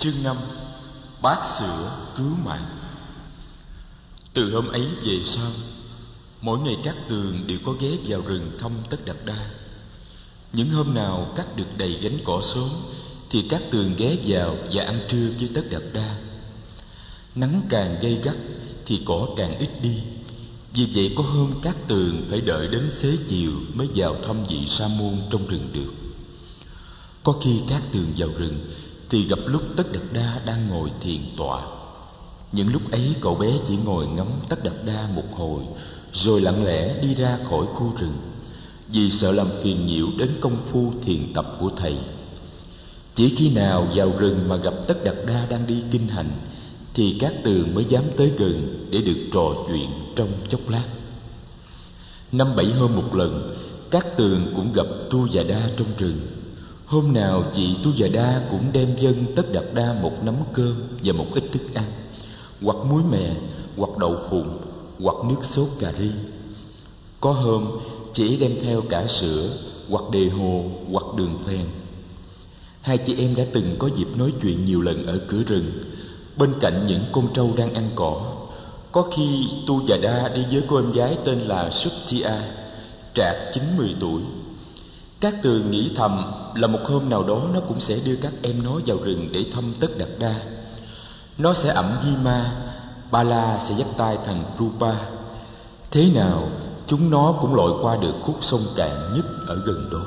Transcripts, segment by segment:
Chương 5. Bát sữa cứu mạng. Từ hôm ấy về sau, mỗi ngày Cát Tường đều có ghé vào rừng thăm Tất Đạt Đa. Những hôm nào cắt được đầy gánh cỏ xóm thì Cát Tường ghé vào và ăn trưa với Tất Đạt Đa. Nắng càng gay gắt thì cỏ càng ít đi. Vì vậy có hôm Cát Tường phải đợi đến xế chiều mới vào thăm vị sa môn trong rừng được. Có khi Cát Tường vào rừng thì gặp lúc Tất Đạt Đa đang ngồi thiền tọa. Những lúc ấy cậu bé chỉ ngồi ngắm Tất Đạt Đa một hồi, rồi lặng lẽ đi ra khỏi khu rừng, vì sợ làm phiền nhiễu đến công phu thiền tập của thầy. Chỉ khi nào vào rừng mà gặp Tất Đạt Đa đang đi kinh hành thì Cát Tường mới dám tới gần để được trò chuyện trong chốc lát. 5-7 hôm một lần, Cát Tường cũng gặp Tu Già Đa trong rừng. Hôm nào chị Tu Già Đa cũng đem dâng Tất Đạt Đa một nắm cơm và một ít thức ăn, hoặc muối mè, hoặc đậu phụng, hoặc nước sốt cà ri. Có hôm chị đem theo cả sữa, hoặc đề hồ, hoặc đường phèn. Hai chị em đã từng có dịp nói chuyện nhiều lần ở cửa rừng, bên cạnh những con trâu đang ăn cỏ. Có khi Tu Già Đa đi với cô em gái tên là Sutia, trạc 9-10 tuổi. Cát Tường nghĩ thầm là một hôm nào đó nó cũng sẽ đưa các em nó vào rừng để thăm Tất Đạt Đa. Nó sẽ ẵm Hima, Ba La sẽ dắt tay thằng Rupa. Thế nào chúng nó cũng lội qua được khúc sông cạn nhất ở gần đó.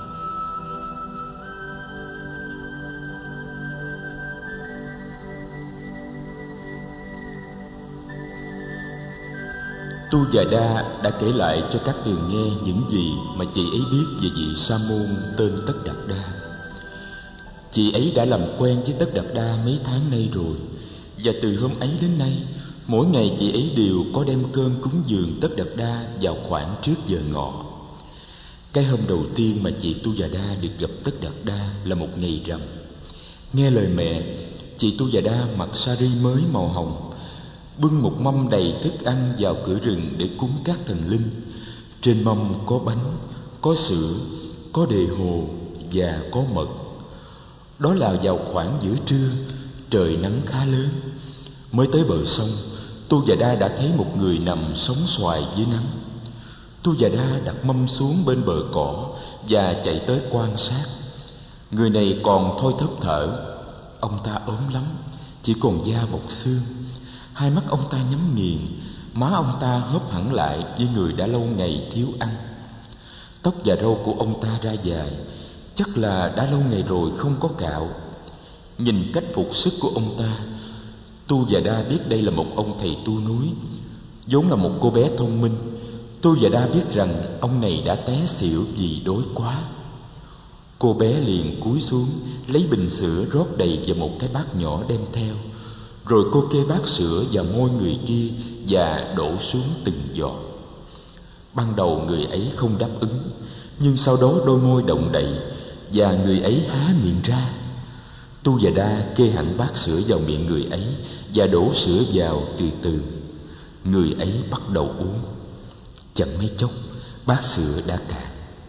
Tu Già Đa đã kể lại cho Cát Tường nghe những gì mà chị ấy biết về vị sa môn tên Tất Đạt Đa. Chị ấy đã làm quen với Tất Đạt Đa mấy tháng nay rồi, và từ hôm ấy đến nay, mỗi ngày chị ấy đều có đem cơm cúng dường Tất Đạt Đa vào khoảng trước giờ ngọ. Cái hôm đầu tiên mà chị Tu Già Đa được gặp Tất Đạt Đa là một ngày rằm. Nghe lời mẹ, chị Tu Già Đa mặc sari mới màu hồng, bưng một mâm đầy thức ăn vào cửa rừng để cúng các thần linh. Trên mâm có bánh, có sữa, có đề hồ và có mật. Đó là vào khoảng giữa trưa, trời nắng khá lớn. Mới tới bờ sông, Tu Già Đa đã thấy một người nằm sóng xoài dưới nắng. Tu Già Đa đặt mâm xuống bên bờ cỏ và chạy tới quan sát. Người này còn thôi thóp thở. Ông ta ốm lắm, chỉ còn da bọc xương. Hai mắt ông ta nhắm nghiền, má ông ta hớp hẳn lại với người đã lâu ngày thiếu ăn. Tóc và râu của ông ta ra dài, chắc là đã lâu ngày rồi không có cạo. Nhìn cách phục sức của ông ta, Tu Già Đa biết đây là một ông thầy tu núi. Vốn là một cô bé thông minh, Tu Già Đa biết rằng ông này đã té xỉu vì đói quá. Cô bé liền cúi xuống lấy bình sữa rót đầy vào một cái bát nhỏ đem theo. Rồi cô kê bát sữa vào môi người kia và đổ xuống từng giọt. Ban đầu người ấy không đáp ứng, nhưng sau đó đôi môi động đậy và người ấy há miệng ra. Tu Già Đa kê hẳn bát sữa vào miệng người ấy và đổ sữa vào từ từ. Người ấy bắt đầu uống. Chẳng mấy chốc bát sữa đã cạn.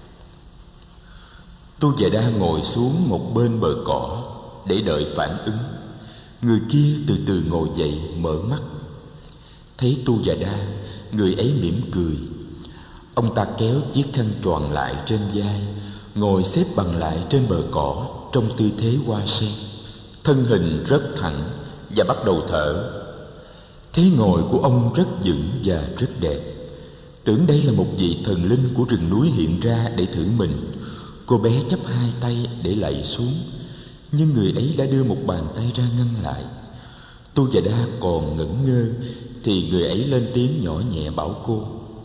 Tu Già Đa ngồi xuống một bên bờ cỏ để đợi phản ứng. Người kia từ từ ngồi dậy, mở mắt. Thấy Tu Già Đa, người ấy mỉm cười. Ông ta kéo chiếc khăn choàng lại trên vai, ngồi xếp bằng lại trên bờ cỏ trong tư thế hoa sen. Thân hình rất thẳng và bắt đầu thở. Thế ngồi của ông rất vững và rất đẹp. Tưởng đây là một vị thần linh của rừng núi hiện ra để thử mình. Cô bé chắp hai tay để lạy xuống, nhưng người ấy đã đưa một bàn tay ra ngăn lại. Tu Già Đa còn ngẩn ngơ thì người ấy lên tiếng nhỏ nhẹ bảo cô: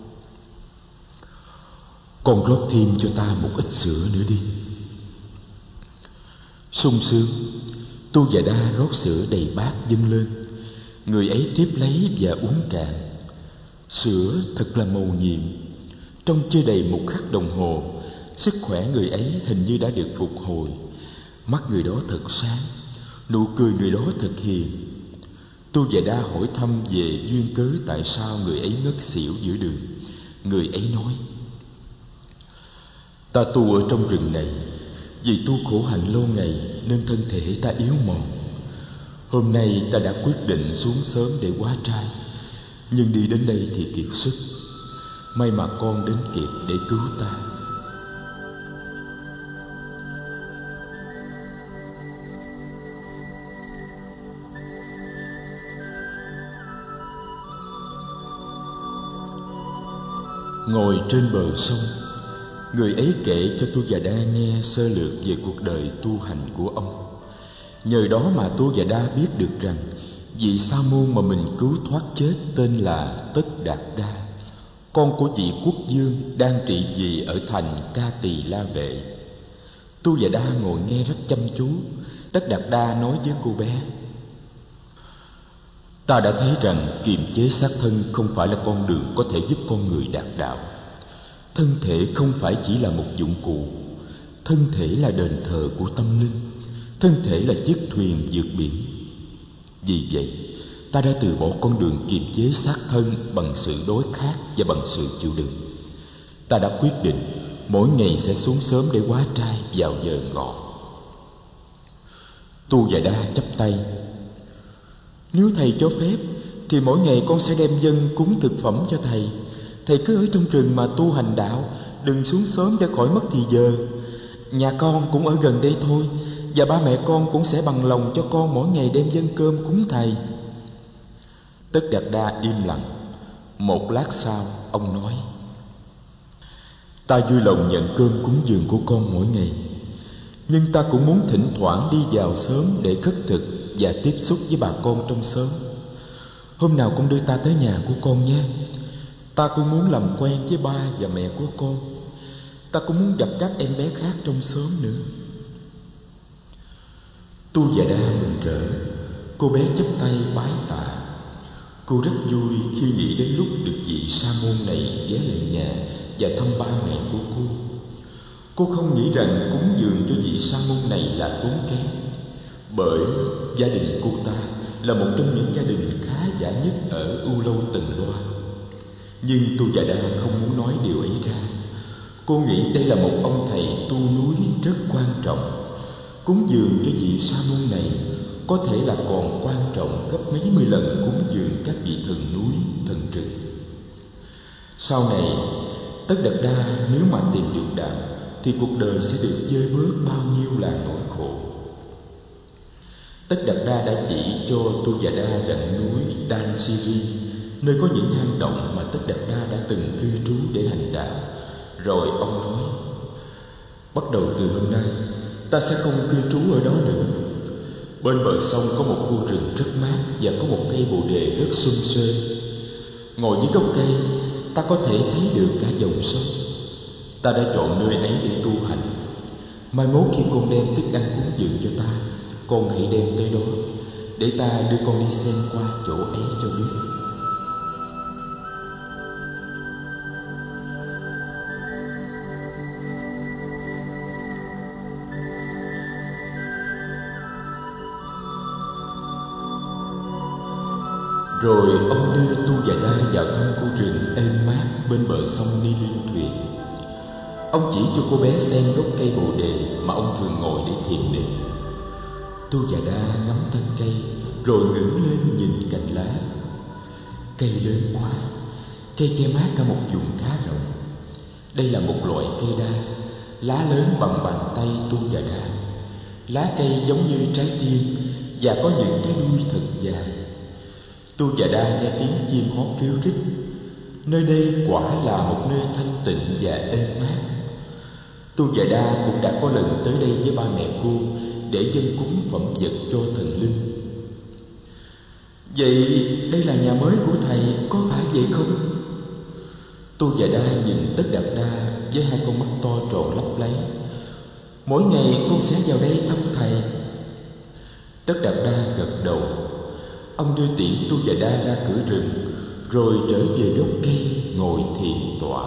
"Con rót thêm cho ta một ít sữa nữa đi." Sung sướng, Tu Già Đa rót sữa đầy bát dâng lên. Người ấy tiếp lấy và uống cạn. Sữa thật là mầu nhiệm. Trong chưa đầy một khắc đồng hồ, sức khỏe người ấy hình như đã được phục hồi. Mắt người đó thật sáng, nụ cười người đó thật hiền. Tu Già Đa hỏi thăm về duyên cớ tại sao người ấy ngất xỉu giữa đường. Người ấy nói: "Ta tu ở trong rừng này, vì tu khổ hạnh lâu ngày nên thân thể ta yếu mòn. Hôm nay ta đã quyết định xuống sớm để hóa trai, nhưng đi đến đây thì kiệt sức. May mà con đến kịp để cứu ta. Ngồi trên bờ sông, người ấy kể cho Tu Già Đa nghe sơ lược về cuộc đời tu hành của ông. Nhờ đó mà Tu Già Đa biết được rằng vị sa môn mà mình cứu thoát chết tên là Tất Đạt Đa, con của vị quốc vương đang trị vì ở thành Ca Tỳ La Vệ. Tu Già Đa ngồi nghe rất chăm chú. Tất Đạt Đa nói với cô bé: ta đã thấy rằng kiềm chế xác thân không phải là con đường có thể giúp con người đạt đạo. Thân thể không phải chỉ là một dụng cụ. Thân thể là đền thờ của tâm linh. Thân thể là chiếc thuyền vượt biển. Vì vậy, ta đã từ bỏ con đường kiềm chế xác thân bằng sự đối kháng và bằng sự chịu đựng. Ta đã quyết định mỗi ngày sẽ xuống sớm để hóa trai vào giờ ngọ. Tu Già Đa chắp tay: nếu thầy cho phép thì mỗi ngày con sẽ đem dâng cúng thực phẩm cho thầy. Thầy cứ ở trong rừng mà tu hành đạo, đừng xuống sớm để khỏi mất thì giờ. Nhà con cũng ở gần đây thôi, và ba mẹ con cũng sẽ bằng lòng cho con mỗi ngày đem dâng cơm cúng thầy. Tất Đạt Đa im lặng. Một lát sau, ông nói: ta vui lòng nhận cơm cúng dường của con mỗi ngày, nhưng ta cũng muốn thỉnh thoảng đi vào sớm để khất thực và tiếp xúc với bà con trong xóm. Hôm nào con đưa ta tới nhà của con nhé. Ta cũng muốn làm quen với ba và mẹ của con. Ta cũng muốn gặp các em bé khác trong xóm nữa. Tu Già Đa mừng rỡ. Cô bé chắp tay bái tạ. Cô rất vui khi nghĩ đến lúc được vị sa môn này ghé lại nhà và thăm ba mẹ của cô. Cô không nghĩ rằng cúng dường cho vị sa môn này là tốn kém, bởi gia đình cô ta là một trong những gia đình khá giả nhất ở U Lâu Tần Loa. Nhưng Tu Già Đa không muốn nói điều ấy ra. Cô nghĩ đây là một ông thầy tu núi rất quan trọng. Cúng dường cho vị sa môn này có thể là còn quan trọng gấp mấy mươi lần cúng dường các vị thần núi, thần rừng. Sau này, Tất Đạt Đa nếu mà tìm được đạo thì cuộc đời sẽ được vơi bớt bao nhiêu là nỗi khổ. Tất Đạt Đa đã chỉ cho Tu Già Đa rặng núi Dan Siri, nơi có những hang động mà Tất Đạt Đa đã từng cư trú để hành đạo. Rồi ông nói: bắt đầu từ hôm nay, ta sẽ không cư trú ở đó nữa. Bên bờ sông có một khu rừng rất mát và có một cây bồ đề rất xum xuê. Ngồi dưới gốc cây, ta có thể thấy được cả dòng sông. Ta đã chọn nơi ấy để tu hành. Mai mốt khi con đem thức ăn cúng dường cho ta, con hãy đem tới đó, để ta đưa con đi xem qua chỗ ấy cho biết. Rồi ông đưa Tu Già Đa vào thăm khu rừng êm mát bên bờ sông Ni Liên Thuyền. Ông chỉ cho cô bé xem gốc cây bồ đề mà ông thường ngồi để thiền định. Tu Già Đa ngắm thân cây, rồi ngẩng lên nhìn cành lá. Cây lớn quá, cây che mát cả một vùng khá rộng. Đây là một loại cây đa, lá lớn bằng bàn tay Tu Già Đa. Lá cây giống như trái tim và có những cái đuôi thật dài. Tu Già Đa nghe tiếng chim hót ríu rít. Nơi đây quả là một nơi thanh tịnh và êm mát. Tu Già Đa cũng đã có lần tới đây với ba mẹ cô để dâng cúng phẩm vật cho thần linh. Vậy đây là nhà mới của thầy, có phải vậy không? Tu Già Đa nhìn Tất Đạt Đa với hai con mắt to tròn lấp láy. Mỗi ngày con sẽ vào đây thăm thầy. Tất Đạt Đa gật đầu. Ông đưa tiễn Tu Già Đa ra cửa rừng, rồi trở về gốc cây ngồi thiền tọa.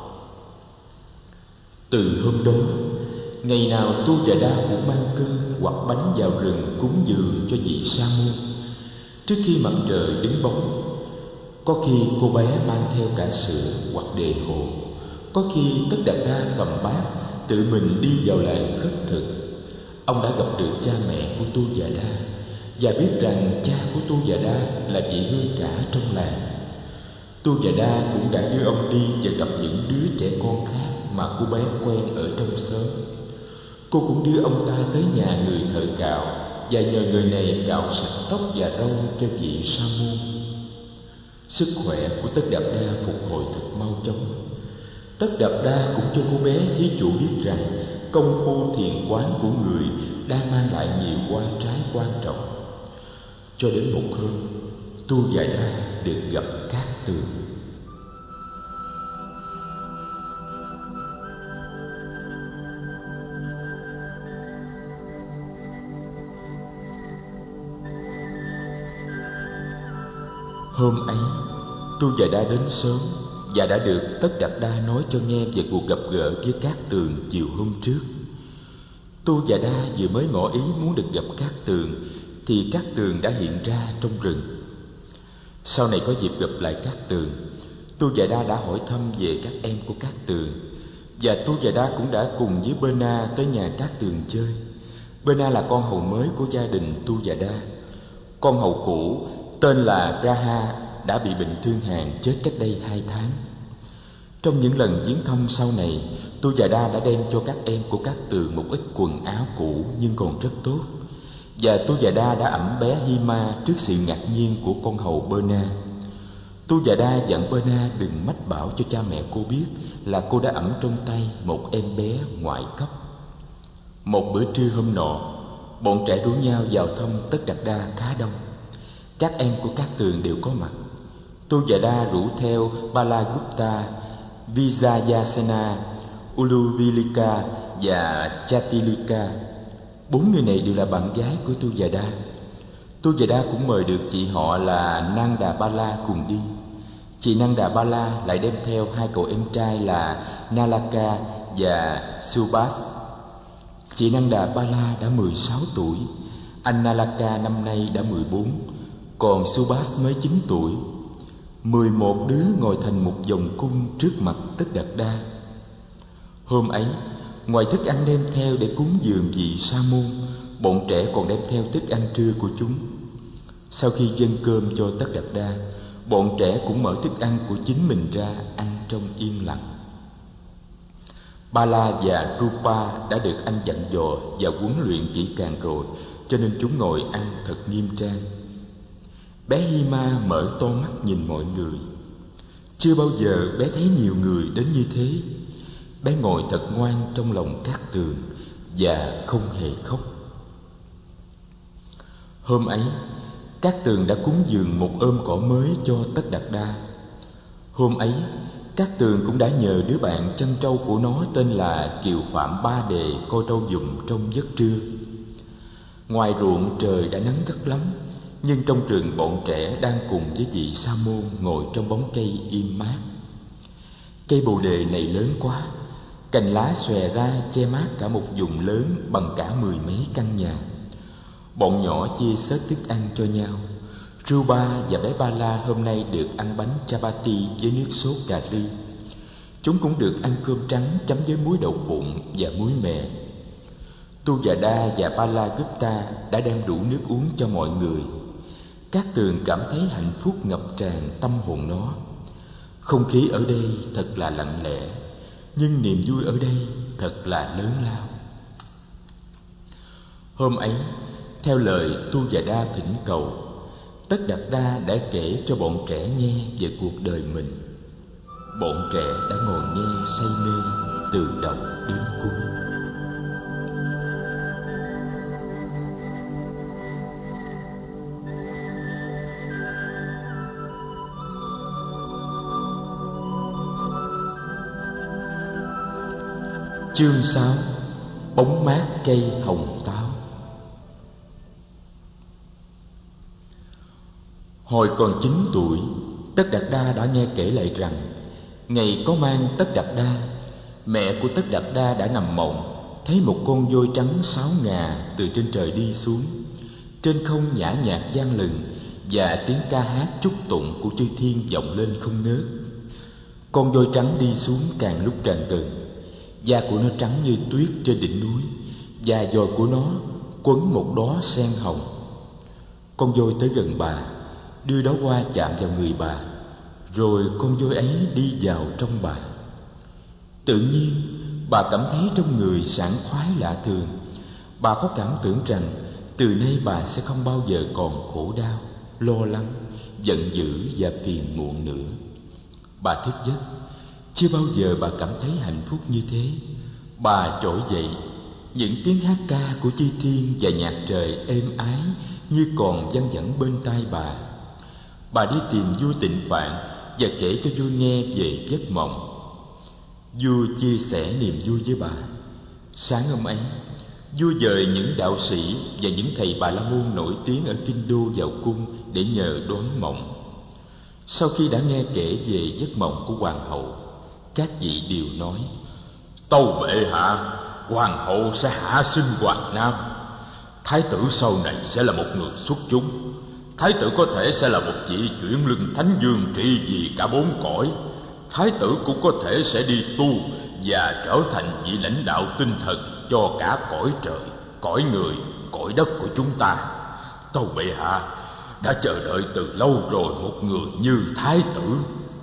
Từ hôm đó, ngày nào Tu Già Đa cũng mang cơm hoặc bánh vào rừng cúng dường cho vị sa môn. Trước khi mặt trời đứng bóng, có khi cô bé mang theo cả sữa hoặc đề hồ, có khi Tất Đạt Đa cầm bát tự mình đi vào làng khất thực. Ông đã gặp được cha mẹ của Tu Già Đa, và biết rằng cha của Tu Già Đa là vị hương cả trong làng. Tu Già Đa cũng đã đưa ông đi và gặp những đứa trẻ con khác mà cô bé quen ở trong xóm. Cô cũng đưa ông ta tới nhà người thợ cạo và nhờ người này cạo sạch tóc và râu cho vị sa môn. Sức khỏe của Tất Đạt Đa phục hồi thật mau chóng. Tất Đạt Đa cũng cho cô bé thí chủ biết rằng công phu thiền quán của người đang mang lại nhiều hoa trái quan trọng. Cho đến một hôm, Tu Già Đa được gặp Cát Tường. Hôm ấy, Tu Già Đa đến sớm và đã được Tất Đạt Đa nói cho nghe về cuộc gặp gỡ với Cát Tường chiều hôm trước. Tu Già Đa vừa mới ngỏ ý muốn được gặp Cát Tường thì Cát Tường đã hiện ra trong rừng. Sau này có dịp gặp lại Cát Tường, Tu Già Đa đã hỏi thăm về các em của Cát Tường, và Tu Già Đa cũng đã cùng với Bena tới nhà Cát Tường chơi. Bena là con hầu mới của gia đình Tu Già Đa. Con hầu cũ tên là Raha đã bị bệnh thương hàn chết cách đây 2 tháng. Trong những lần viếng thăm sau này, Tu Già Đa đã đem cho các em của Cát Tường một ít quần áo cũ nhưng còn rất tốt, và Tu Già Đa đã ẵm bé Hima trước sự ngạc nhiên của con hầu Bena. Tu Già Đa dặn Bena đừng mách bảo cho cha mẹ cô biết là cô đã ẵm trong tay một em bé ngoại cấp. Một bữa trưa hôm nọ, bọn trẻ rủ nhau vào thăm Tất Đạt Đa khá đông. Các em của Cát Tường đều có mặt. Tu Già Đa rủ theo Balagupta, Vijayasena, Uluvilika và Chatilika. 4 người này đều là bạn gái của Tu Già Đa. Tu Già Đa cũng mời được chị họ là Nanda Bala cùng đi. Chị Nanda Bala lại đem theo 2 cậu em trai là Nalaka và Subhas. Chị Nanda Bala đã 16 tuổi, anh Nalaka năm nay đã 14, còn Subhas mới 9 tuổi. 11 đứa ngồi thành một vòng cung trước mặt Tất Đạt Đa. Hôm ấy, ngoài thức ăn đem theo để cúng dường vị sa môn, bọn trẻ còn đem theo thức ăn trưa của chúng. Sau khi dâng cơm cho Tất Đạt Đa, bọn trẻ cũng mở thức ăn của chính mình ra ăn trong yên lặng. Bala và Rupa đã được anh dặn dò và huấn luyện kỹ càng rồi, cho nên chúng ngồi ăn thật nghiêm trang. Bé Hima mở to mắt nhìn mọi người. Chưa bao giờ bé thấy nhiều người đến như thế. Bé ngồi thật ngoan trong lòng Cát Tường và không hề khóc. Hôm ấy, Cát Tường đã cúng dường một ôm cỏ mới cho Tất Đạt Đa. Hôm ấy, Cát Tường cũng đã nhờ đứa bạn chăn trâu của nó tên là Kiều Phạm Ba Đề coi trâu giùm trong giấc trưa. Ngoài ruộng trời đã nắng gắt lắm, nhưng trong rừng bọn trẻ đang cùng với vị sa môn ngồi trong bóng cây im mát. Cây bồ đề này lớn quá, cành lá xòe ra che mát cả một vùng lớn bằng cả 10 mấy căn nhà. Bọn nhỏ chia xớt thức ăn cho nhau. Rupa và bé Bala hôm nay được ăn bánh chapati với nước sốt cà ri. Chúng cũng được ăn cơm trắng chấm với muối đậu phụng và muối mè. Tu Già Đa và Balagupta đã đem đủ nước uống cho mọi người. Cát Tường cảm thấy hạnh phúc ngập tràn tâm hồn nó. Không khí ở đây thật là lặng lẽ, nhưng niềm vui ở đây thật là lớn lao. Hôm ấy, theo lời Tu Già Đa thỉnh cầu, Tất Đạt Đa đã kể cho bọn trẻ nghe về cuộc đời mình. Bọn trẻ đã ngồi nghe say mê từ đầu đến cuối. Chương 6: Bóng mát cây hồng táo. Hồi còn 9 tuổi, Tất Đạt Đa đã nghe kể lại rằng ngày có mang Tất Đạt Đa, mẹ của Tất Đạt Đa đã nằm mộng, thấy một con voi trắng 6 ngà từ trên trời đi xuống. Trên không nhã nhạc vang lừng, và tiếng ca hát chúc tụng của chư thiên vọng lên không ngớt. Con voi trắng đi xuống càng lúc càng gần. Da của nó trắng như tuyết trên đỉnh núi, và giò của nó quấn một đóa sen hồng. Con voi tới gần bà, đưa đó hoa chạm vào người bà, rồi con voi ấy đi vào trong bà. Tự nhiên bà cảm thấy trong người sảng khoái lạ thường. Bà có cảm tưởng rằng từ nay bà sẽ không bao giờ còn khổ đau, lo lắng, giận dữ và phiền muộn nữa. Bà thức giấc, chưa bao giờ bà cảm thấy hạnh phúc như thế. Bà trỗi dậy, những tiếng hát ca của chư thiên và nhạc trời êm ái như còn văng vẳng bên tai bà. Bà đi tìm vua Tịnh Phạn và kể cho vua nghe về giấc mộng. Vua chia sẻ niềm vui với bà. Sáng hôm ấy, vua dời những đạo sĩ và những thầy Bà La Môn nổi tiếng ở Kinh Đô vào cung để nhờ đoán mộng. Sau khi đã nghe kể về giấc mộng của hoàng hậu, các vị đều nói: Tâu bệ hạ, hoàng hậu sẽ hạ sinh hoàng nam. Thái tử sau này sẽ là một người xuất chúng. Thái tử có thể sẽ là một vị chuyển lưng thánh vương trị vì cả bốn cõi. Thái tử cũng có thể sẽ đi tu và trở thành vị lãnh đạo tinh thần cho cả cõi trời, cõi người, cõi đất của chúng ta. Tâu bệ hạ, đã chờ đợi từ lâu rồi một người như thái tử.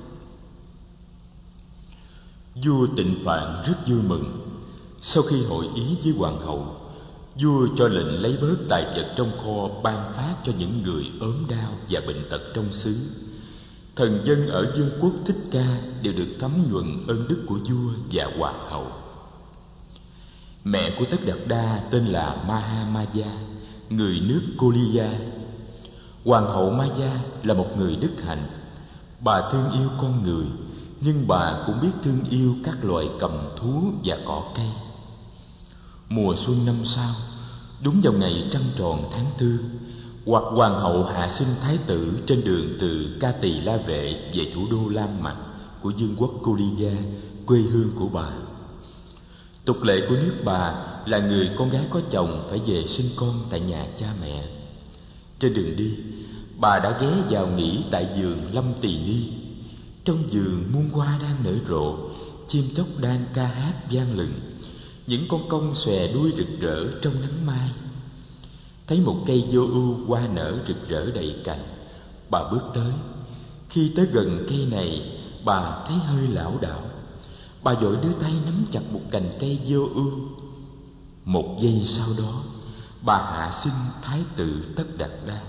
Vua Tịnh Phạn rất vui mừng. Sau khi hội ý với hoàng hậu, vua cho lệnh lấy bớt tài vật trong kho ban phát cho những người ốm đau và bệnh tật trong xứ. Thần dân ở vương quốc Thích Ca đều được thấm nhuần ơn đức của vua và hoàng hậu. Mẹ của Tất Đạt Đa tên là Mahamaya, người nước Koliya. Hoàng hậu Maya là một người đức hạnh. Bà thương yêu con người, nhưng bà cũng biết thương yêu các loài cầm thú và cỏ cây. Mùa xuân năm sau, đúng vào ngày trăng tròn tháng 4, hoặc hoàng hậu hạ sinh thái tử trên đường từ Ca Tỳ La Vệ về thủ đô Lam Mạc của vương quốc Koliya, quê hương của bà. Tục lệ của nước bà là người con gái có chồng phải về sinh con tại nhà cha mẹ. Trên đường đi, bà đã ghé vào nghỉ tại vườn Lâm Tỳ Ni. Trong vườn muôn hoa đang nở rộ, chim chóc đang ca hát vang lừng, những con công xòe đuôi rực rỡ trong nắng mai. Thấy một cây vô ưu hoa nở rực rỡ đầy cành, bà bước tới. Khi tới gần cây này, bà thấy hơi lảo đảo. Bà vội đưa tay nắm chặt một cành cây vô ưu. Một giây sau đó, bà hạ sinh thái tử Tất Đạt Đa.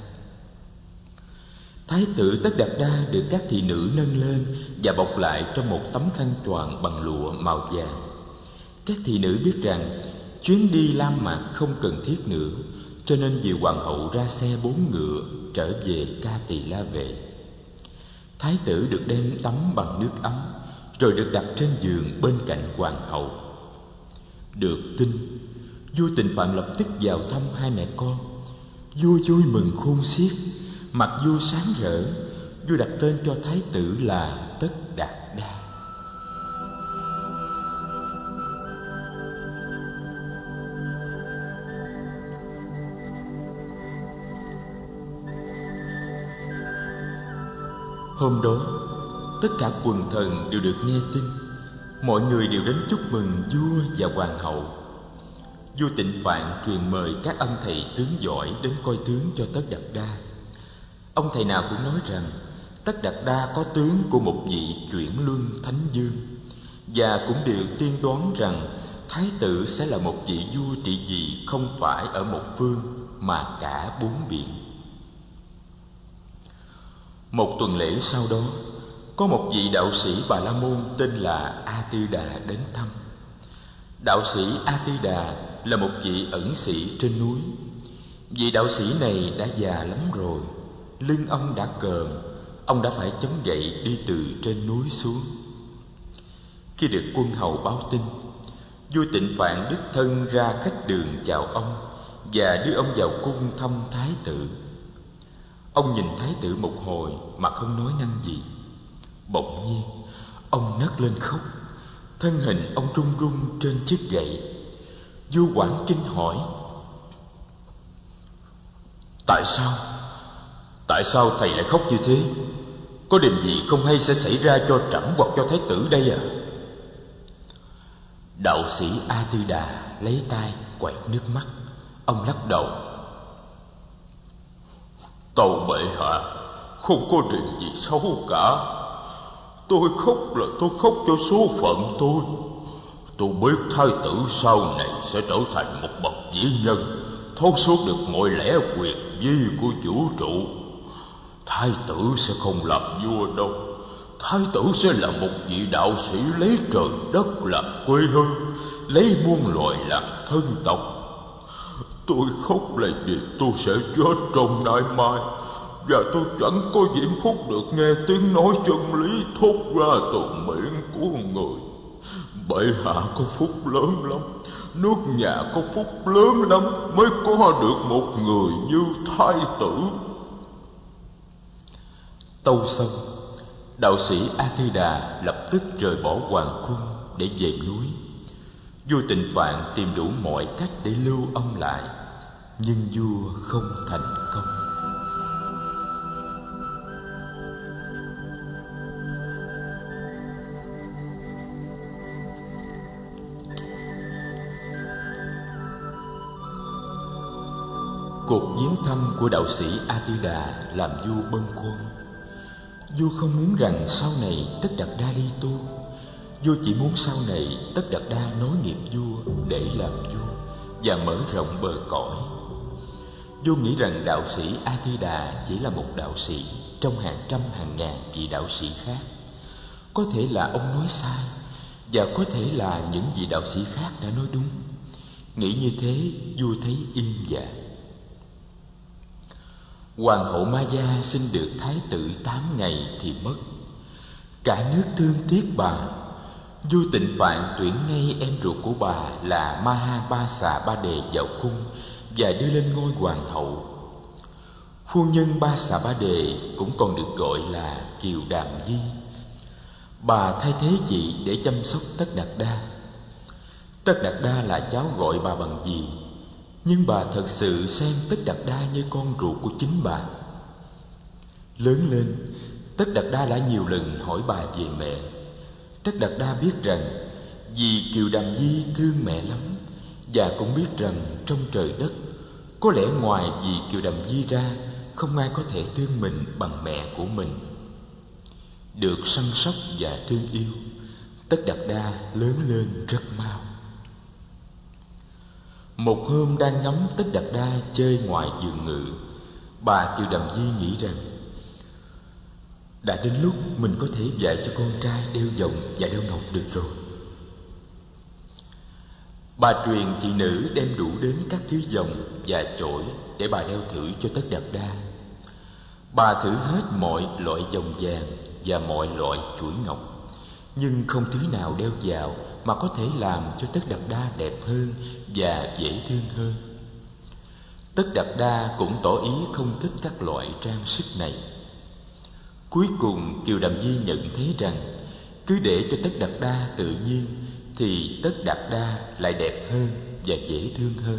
Thái tử Tất Đạt Đa được các thị nữ nâng lên và bọc lại trong một tấm khăn choàng bằng lụa màu vàng. Các thị nữ biết rằng chuyến đi Lam Mạc không cần thiết nữa, cho nên vì hoàng hậu ra xe 4 ngựa trở về Ca Tỳ La Vệ. Thái tử được đem tắm bằng nước ấm, rồi được đặt trên giường bên cạnh hoàng hậu. Được tin, vua Tịnh Phạn lập tức vào thăm hai mẹ con. Vua vui mừng khôn xiết, mặt vua sáng rỡ. Vua đặt tên cho thái tử là Tất Đạt Đa. Hôm đó, tất cả quần thần đều được nghe tin. Mọi người đều đến chúc mừng vua và hoàng hậu. Vua Tịnh Phạn truyền mời các ông thầy tướng giỏi đến coi tướng cho Tất Đạt Đa. Ông thầy nào cũng nói rằng Tất Đạt Đa có tướng của một vị chuyển luân thánh vương, và cũng đều tiên đoán rằng thái tử sẽ là một vị vua trị vì không phải ở một phương mà cả 4 biển. Một tuần lễ sau đó, có một vị đạo sĩ Bà La Môn tên là A Tư Đà đến thăm. Đạo sĩ A Tư Đà là một vị ẩn sĩ trên núi. Vị đạo sĩ này đã già lắm rồi, lưng ông đã còm, ông đã phải chống gậy đi từ trên núi xuống. Khi được quân hầu báo tin, vua Tịnh Phạn đích thân ra khách đường chào ông và đưa ông vào cung thăm thái tử. Ông nhìn thái tử một hồi mà không nói năng gì. Bỗng nhiên, ông nấc lên khóc. Thân hình ông run run trên chiếc gậy. Vua hoảng kinh hỏi: Tại sao thầy lại khóc như thế? Có điều gì không hay sẽ xảy ra cho trẫm hoặc cho thái tử đây à? Đạo sĩ A Tư Đà lấy tay quẹt nước mắt. Ông lắc đầu: Tâu bệ hạ, không có điều gì xấu cả. Tôi khóc là tôi khóc cho số phận tôi. Tôi biết thái tử sau này sẽ trở thành một bậc vĩ nhân, thấu suốt được mọi lẽ quyền vi của vũ trụ. Thái tử sẽ không làm vua đâu. Thái tử sẽ là một vị đạo sĩ lấy trời đất làm quê hương, lấy muôn loài làm thân tộc. Tôi khóc là vì tôi sẽ chết trong nay mai, và tôi chẳng có diễm phúc được nghe tiếng nói chân lý thốt ra từ miệng của người. Bệ hạ có phúc lớn lắm, nước nhà có phúc lớn lắm, mới có được một người như thái tử. Tâu xong, đạo sĩ A Tư Đà lập tức rời bỏ hoàng cung để về núi. Vua Tịnh Phạn tìm đủ mọi cách để lưu ông lại, nhưng vua không thành công. Cuộc viếng thăm của đạo sĩ A Tư Đà làm vua bâng khuâng. Vua không muốn rằng sau này Tất Đạt Đa đi tu. Vua chỉ muốn sau này Tất Đạt Đa nối nghiệp vua để làm vua và mở rộng bờ cõi. Vua nghĩ rằng đạo sĩ A Tư Đà chỉ là một đạo sĩ trong hàng trăm hàng ngàn vị đạo sĩ khác. Có thể là ông nói sai, và có thể là những vị đạo sĩ khác đã nói đúng. Nghĩ như thế, vua thấy yên dạ. Hoàng hậu Maya sinh được thái tử 8 ngày thì mất. Cả nước thương tiếc bà. Vua Tịnh Phạn tuyển ngay em ruột của bà là Mahabasa-ba-đề vào cung và đưa lên ngôi hoàng hậu. Phu nhân Basa-ba-đề cũng còn được gọi là Kiều Đàm Di. Bà thay thế chị để chăm sóc Tất Đạt Đa. Tất Đạt Đa là cháu gọi bà bằng dì, nhưng bà thật sự xem Tất Đạt Đa như con ruột của chính bà. Lớn lên, Tất Đạt Đa đã nhiều lần hỏi bà về mẹ. Tất Đạt Đa biết rằng dì Kiều Đàm Di thương mẹ lắm, và cũng biết rằng trong trời đất, có lẽ ngoài dì Kiều Đàm Di ra, không ai có thể thương mình bằng mẹ của mình. Được săn sóc và thương yêu, Tất Đạt Đa lớn lên rất mau. Một hôm đang ngắm Tất Đạt Đa chơi ngoài vườn ngự, bà Kiều Đàm Di nghĩ rằng đã đến lúc mình có thể dạy cho con trai đeo vòng và đeo ngọc được rồi. Bà truyền thị nữ đem đủ đến các thứ vòng và chổi để bà đeo thử cho Tất Đạt Đa. Bà thử hết mọi loại vòng vàng và mọi loại chuỗi ngọc, nhưng không thứ nào đeo vào mà có thể làm cho Tất Đạt Đa đẹp hơn và dễ thương hơn. Tất Đạt Đa cũng tỏ ý không thích các loại trang sức này. Cuối cùng Kiều Đàm Di nhận thấy rằng cứ để cho Tất Đạt Đa tự nhiên thì Tất Đạt Đa lại đẹp hơn và dễ thương hơn.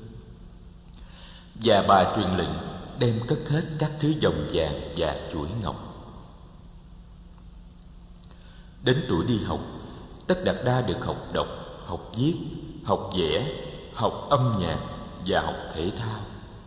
Và bà truyền lệnh đem cất hết các thứ vòng vàng và chuỗi ngọc. Đến tuổi đi học, Tất Đạt Đa được học đọc, học viết, học vẽ, học âm nhạc và học thể thao.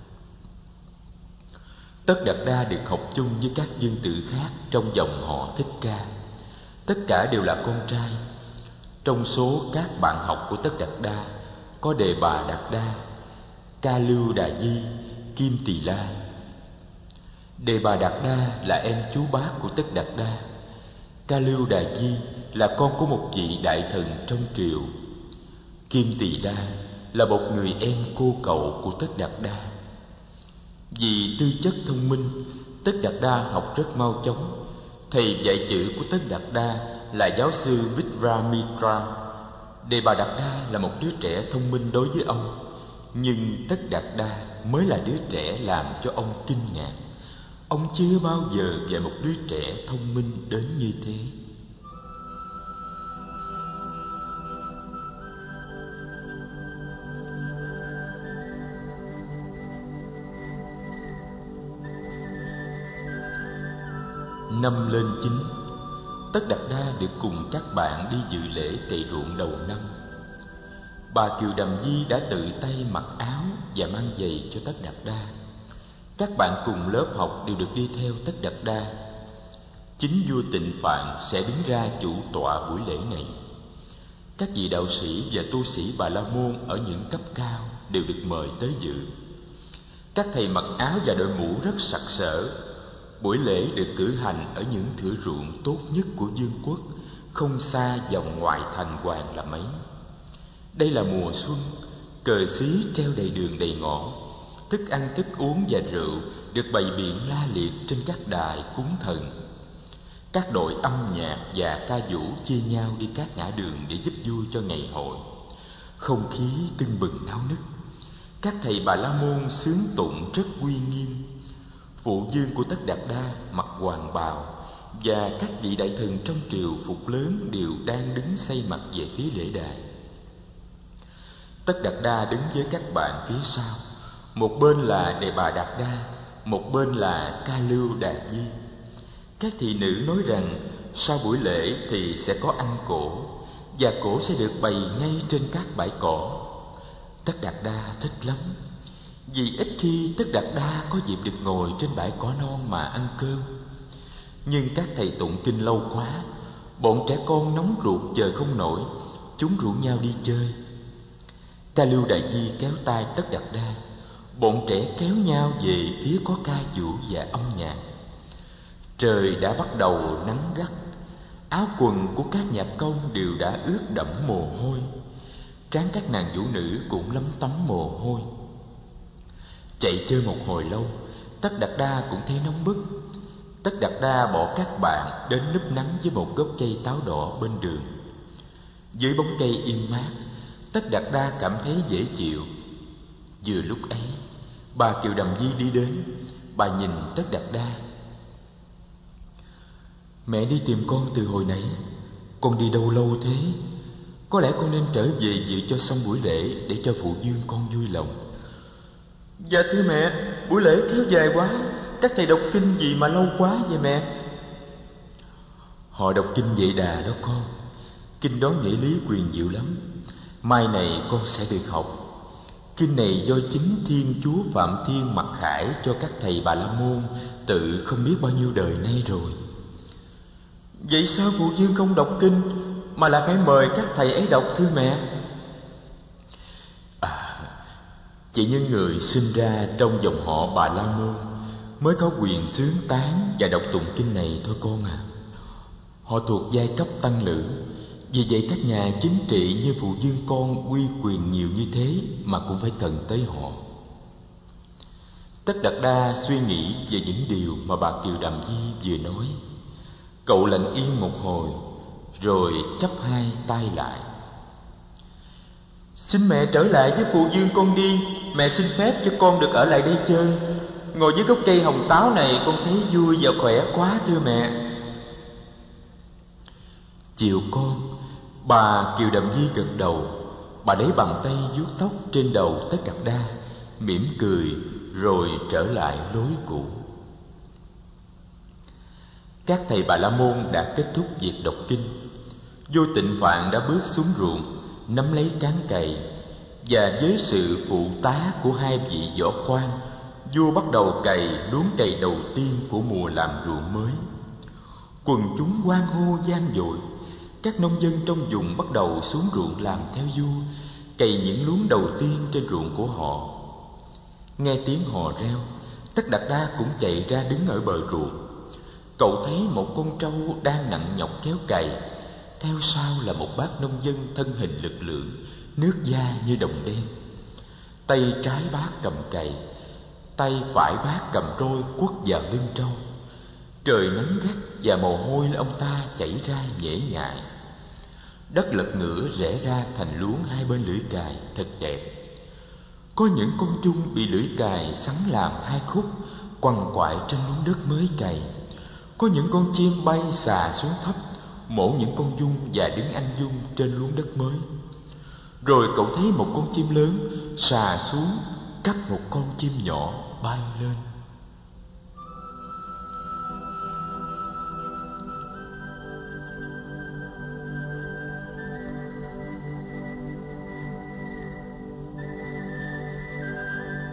Tất Đạt Đa được học chung với các vương tử khác trong dòng họ Thích Ca. Tất cả đều là con trai. Trong số các bạn học của Tất Đạt Đa có Đề Bà Đạt Đa, Ca Lưu Đà Di, Kim Tỳ La. Đề Bà Đạt Đa là em chú bác của Tất Đạt Đa. Ca Lưu Đà Di là con của một vị đại thần trong triều. Kim Tỳ La là một người em cô cậu của Tất Đạt Đa. Vì tư chất thông minh, Tất Đạt Đa học rất mau chóng. Thầy dạy chữ của Tất Đạt Đa là giáo sư Vishvamitra. Đề Bà Đạt Đa là một đứa trẻ thông minh đối với ông, nhưng Tất Đạt Đa mới là đứa trẻ làm cho ông kinh ngạc. Ông chưa bao giờ về một đứa trẻ thông minh đến như thế. Năm lên 9, Tất Đạt Đa được cùng các bạn đi dự lễ cày ruộng đầu năm. Bà Kiều Đàm Di đã tự tay mặc áo và mang giày cho Tất Đạt Đa. Các bạn cùng lớp học đều được đi theo Tất Đạt Đa. Chính vua Tịnh Phạn sẽ đứng ra chủ tọa buổi lễ này. Các vị đạo sĩ và tu sĩ Bà La Môn ở những cấp cao đều được mời tới dự. Các thầy mặc áo và đội mũ rất sặc sỡ. Buổi lễ được cử hành ở những thửa ruộng tốt nhất của vương quốc, không xa vòng ngoài thành hoàng là mấy. Đây là mùa xuân, cờ xí treo đầy đường đầy ngõ, thức ăn thức uống và rượu được bày biện la liệt trên các đài cúng thần. Các đội âm nhạc và ca vũ chia nhau đi các ngã đường để giúp vui cho ngày hội. Không khí tưng bừng náo nức. Các thầy Bà La Môn xướng tụng rất uy nghiêm. Phụ vương của Tất Đạt Đa mặc hoàng bào, và các vị đại thần trong triều phục lớn đều đang đứng xây mặt về phía lễ đài. Tất Đạt Đa đứng với các bạn phía sau. Một bên là Đề Bà Đạt Đa, một bên là Ca Lưu Đạt Di. Các thị nữ nói rằng sau buổi lễ thì sẽ có ăn cỗ, và cỗ sẽ được bày ngay trên các bãi cỏ. Tất Đạt Đa thích lắm, vì ít khi Tất Đạt Đa có dịp được ngồi trên bãi cỏ non mà ăn cơm. Nhưng các thầy tụng kinh lâu quá, bọn trẻ con nóng ruột chờ không nổi, chúng rủ nhau đi chơi. Ca Lưu Đại Di kéo tay Tất Đạt Đa, bọn trẻ kéo nhau về phía có ca vũ và âm nhạc. Trời đã bắt đầu nắng gắt, áo quần của các nhạc công đều đã ướt đẫm mồ hôi, trán các nàng vũ nữ cũng lấm tấm mồ hôi. Chạy chơi một hồi lâu, Tất Đạt Đa cũng thấy nóng bức. Tất Đạt Đa bỏ các bạn đến núp nắng dưới một gốc cây táo đỏ bên đường. Dưới bóng cây im mát, Tất Đạt Đa cảm thấy dễ chịu. Vừa lúc ấy, bà Kiều Đầm Di đi đến. Bà nhìn Tất Đạt Đa. Mẹ đi tìm con từ hồi nãy. Con đi đâu lâu thế? Có lẽ con nên trở về dự cho xong buổi lễ, để cho phụ vương con vui lòng. Dạ thưa mẹ, buổi lễ kéo dài quá. Các thầy đọc kinh gì mà lâu quá vậy mẹ? Họ đọc kinh Vệ Đà đó con. Kinh đó nghĩa lý quyền diệu lắm. Mai này con sẽ được học. Kinh này do chính Thiên Chúa Phạm Thiên mặc khải cho các thầy Bà La Môn tự không biết bao nhiêu đời nay rồi. Vậy sao phụ vương không đọc kinh mà lại phải mời các thầy ấy đọc thưa mẹ? Chỉ những người sinh ra trong dòng họ Bà La Môn mới có quyền xướng tán và đọc tụng kinh này thôi con à. Họ thuộc giai cấp tăng lữ, vì vậy các nhà chính trị như phụ vương con uy quyền nhiều như thế mà cũng phải cần tới họ. Tất Đạt Đa suy nghĩ về những điều mà bà Kiều Đàm Di vừa nói. Cậu lặng yên một hồi, rồi chắp hai tay lại. Xin mẹ trở lại với phụ vương con đi. Mẹ xin phép cho con được ở lại đây chơi. Ngồi dưới gốc cây hồng táo này con thấy vui và khỏe quá thưa mẹ. Chiều con, bà Kiều Đầm Di gật đầu. Bà lấy bàn tay vuốt tóc trên đầu Tất Đạt Đa, mỉm cười rồi trở lại lối cũ. Các thầy Bà La Môn đã kết thúc việc đọc kinh. Vua Tịnh Phạn đã bước xuống ruộng, nắm lấy cán cày, và với sự phụ tá của hai vị võ quan, vua bắt đầu cày luống cày đầu tiên của mùa làm ruộng mới. Quần chúng hoan hô vang dội. Các nông dân trong vùng bắt đầu xuống ruộng làm theo vua, cày những luống đầu tiên trên ruộng của họ. Nghe tiếng hò reo, Tất Đạt Đa cũng chạy ra đứng ở bờ ruộng. Cậu thấy một con trâu đang nặng nhọc kéo cày. Theo sau là một bác nông dân thân hình lực lưỡng, nước da như đồng đen. Tay trái bác cầm cày, tay phải bác cầm roi quất vào lưng trâu. Trời nắng gắt và mồ hôi ông ta chảy ra nhễ nhại. Đất lật ngửa rẽ ra thành luống hai bên lưỡi cày thật đẹp. Có những con giun bị lưỡi cày xắn làm hai khúc, quằn quại trên luống đất mới cày. Có những con chim bay xà xuống thấp, mổ những con giun và đứng ăn giun trên luống đất mới. Rồi cậu thấy một con chim lớn xà xuống, cắp một con chim nhỏ bay lên.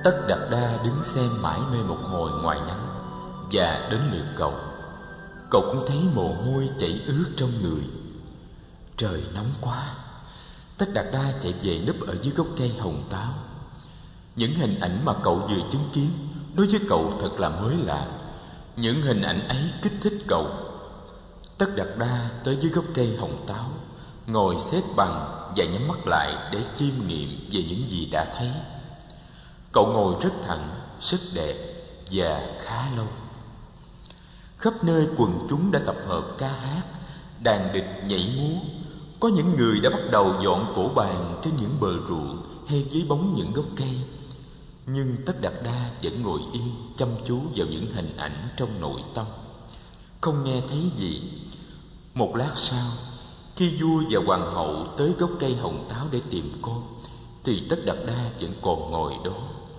Tất Đạt Đa đứng xem mải mê một hồi ngoài nắng, và đến lượt cậu. Cậu cũng thấy mồ hôi chảy ướt trong người. Trời nóng quá. Tất Đạt Đa chạy về núp ở dưới gốc cây hồng táo. Những hình ảnh mà cậu vừa chứng kiến đối với cậu thật là mới lạ. Những hình ảnh ấy kích thích cậu. Tất Đạt Đa tới dưới gốc cây hồng táo, ngồi xếp bằng và nhắm mắt lại để chiêm nghiệm về những gì đã thấy. Cậu ngồi rất thẳng, rất đẹp và khá lâu. Khắp nơi quần chúng đã tập hợp ca hát, đàn địch nhảy múa. Có những người đã bắt đầu dọn cỗ bàn trên những bờ ruộng hay dưới bóng những gốc cây. Nhưng Tất Đạt Đa vẫn ngồi yên, chăm chú vào những hình ảnh trong nội tâm, không nghe thấy gì. Một lát sau, khi vua và hoàng hậu tới gốc cây hồng táo để tìm con, thì Tất Đạt Đa vẫn còn ngồi đó.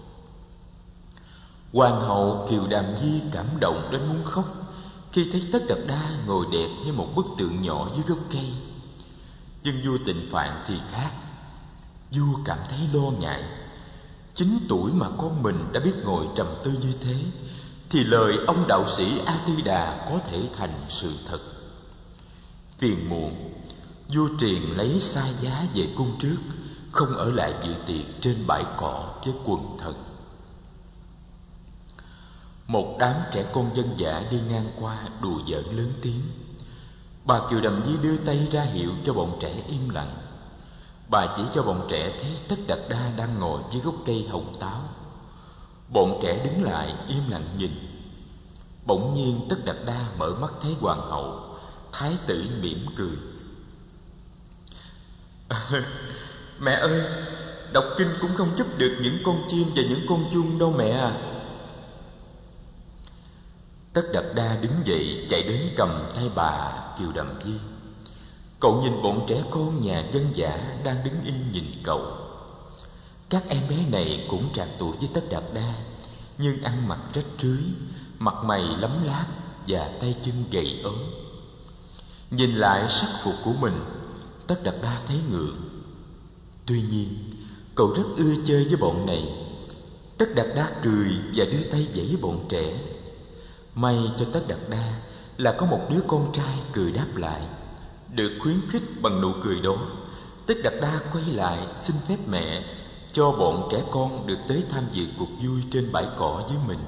Hoàng hậu Kiều Đàm Di cảm động đến muốn khóc khi thấy Tất Đạt Đa ngồi đẹp như một bức tượng nhỏ dưới gốc cây. Nhưng vua Tịnh Phạn thì khác. Vua cảm thấy lo ngại. 9 tuổi mà con mình đã biết ngồi trầm tư như thế, thì lời ông đạo sĩ A Tư Đà có thể thành sự thật. Phiền muộn, vua Triền lấy xa giá về cung trước, không ở lại dự tiệc trên bãi cỏ với quần thần. Một đám trẻ con dân dã đi ngang qua đùa giỡn lớn tiếng. Bà Kiều Đàm Di đưa tay ra hiệu cho bọn trẻ im lặng. Bà chỉ cho bọn trẻ thấy Tất Đạt Đa đang ngồi dưới gốc cây hồng táo. Bọn trẻ đứng lại im lặng nhìn. Bỗng nhiên Tất Đạt Đa mở mắt thấy hoàng hậu. Thái tử mỉm cười. Mẹ ơi, đọc kinh cũng không giúp được những con chim và những con chuông đâu mẹ à. Tất Đạt Đa đứng dậy chạy đến cầm tay bà Kiều Đàm Di. Cậu nhìn bọn trẻ con nhà dân dã đang đứng yên nhìn cậu. Các em bé này cũng trạc tuổi với Tất Đạt Đa, nhưng ăn mặc rách rưới, mặt mày lấm láp và tay chân gầy ốm. Nhìn lại sắc phục của mình, Tất Đạt Đa thấy ngượng. Tuy nhiên, cậu rất ưa chơi với bọn này. Tất Đạt Đa cười và đưa tay vẫy với bọn trẻ. May cho Tất Đạt Đa là có một đứa con trai cười đáp lại. Được khuyến khích bằng nụ cười đó, Tất Đạt Đa quay lại xin phép mẹ cho bọn trẻ con được tới tham dự cuộc vui trên bãi cỏ với mình.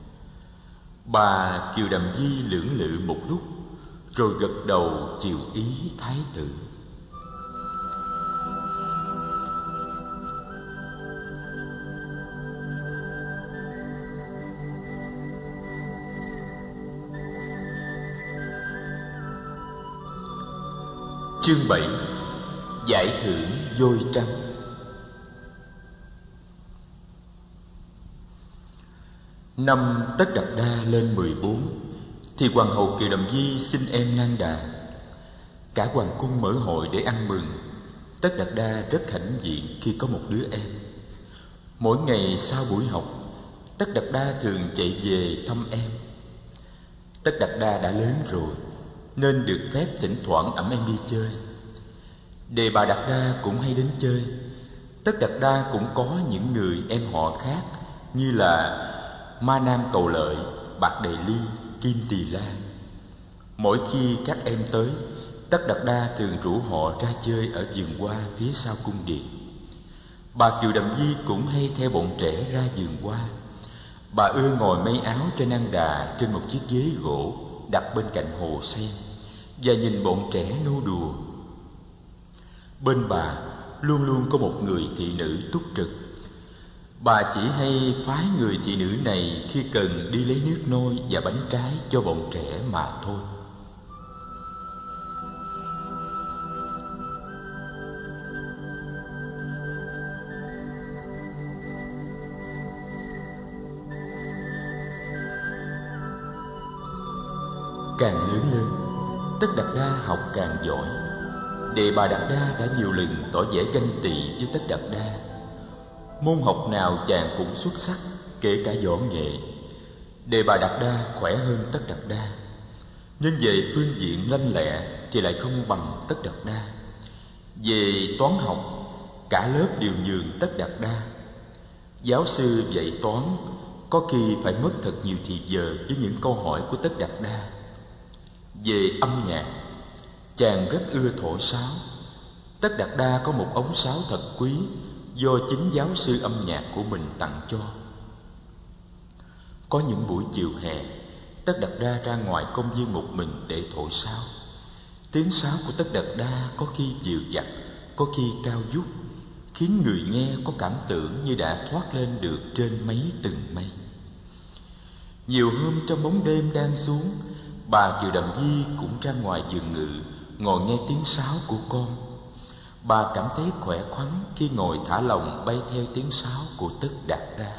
Bà Kiều Đàm Di lưỡng lự một lúc, rồi gật đầu chiều ý thái tử. Chương 7. Giải thưởng Vôi Trắng. Năm Tất Đạt Đa lên 14 thì hoàng hậu Kiều Đàm Di sinh em Nang Đà. Cả hoàng cung mở hội để ăn mừng. Tất Đạt Đa rất hãnh diện khi có một đứa em. Mỗi ngày sau buổi học, Tất Đạt Đa thường chạy về thăm em. Tất Đạt Đa đã lớn rồi nên được phép thỉnh thoảng ẵm em đi chơi. Đề Bà Đạt Đa cũng hay đến chơi. Tất Đạt Đa cũng có những người em họ khác như là Ma Nam Cầu Lợi, Bạc Đề Ly, Kim Tỳ La. Mỗi khi các em tới, Tất Đạt Đa thường rủ họ ra chơi ở vườn hoa phía sau cung điện. Bà Kiều Đàm Di cũng hay theo bọn trẻ ra vườn hoa. Bà ưa ngồi may áo cho Nang Đà trên một chiếc ghế gỗ đặt bên cạnh hồ sen và nhìn bọn trẻ nô đùa. Bên bà luôn luôn có một người thị nữ túc trực. Bà chỉ hay phái người thị nữ này khi cần đi lấy nước nôi và bánh trái cho bọn trẻ mà thôi. Càng lớn lên, Tất Đạt Đa học càng giỏi. Đề Bà Đạt Đa đã nhiều lần tỏ vẻ ganh tị với Tất Đạt Đa. Môn học nào chàng cũng xuất sắc, kể cả võ nghệ. Đề Bà Đạt Đa khỏe hơn Tất Đạt Đa, nhưng về phương diện lanh lẹ thì lại không bằng Tất Đạt Đa. Về toán học, cả lớp đều nhường Tất Đạt Đa. Giáo sư dạy toán có khi phải mất thật nhiều thì giờ với những câu hỏi của Tất Đạt Đa. Về âm nhạc, chàng rất ưa thổi sáo. Tất Đạt Đa có một ống sáo thật quý do chính giáo sư âm nhạc của mình tặng cho. Có những buổi chiều hè, Tất Đạt Đa ra ngoài công viên một mình để thổi sáo. Tiếng sáo của Tất Đạt Đa có khi dịu dặt, có khi cao vút, khiến người nghe có cảm tưởng như đã thoát lên được trên mấy tầng mây. Nhiều hôm trong bóng đêm đang xuống, bà Kiều Đầm Di cũng ra ngoài vườn ngự, ngồi nghe tiếng sáo của con. Bà cảm thấy khỏe khoắn khi ngồi thả lỏng bay theo tiếng sáo của Tất Đạt Đa.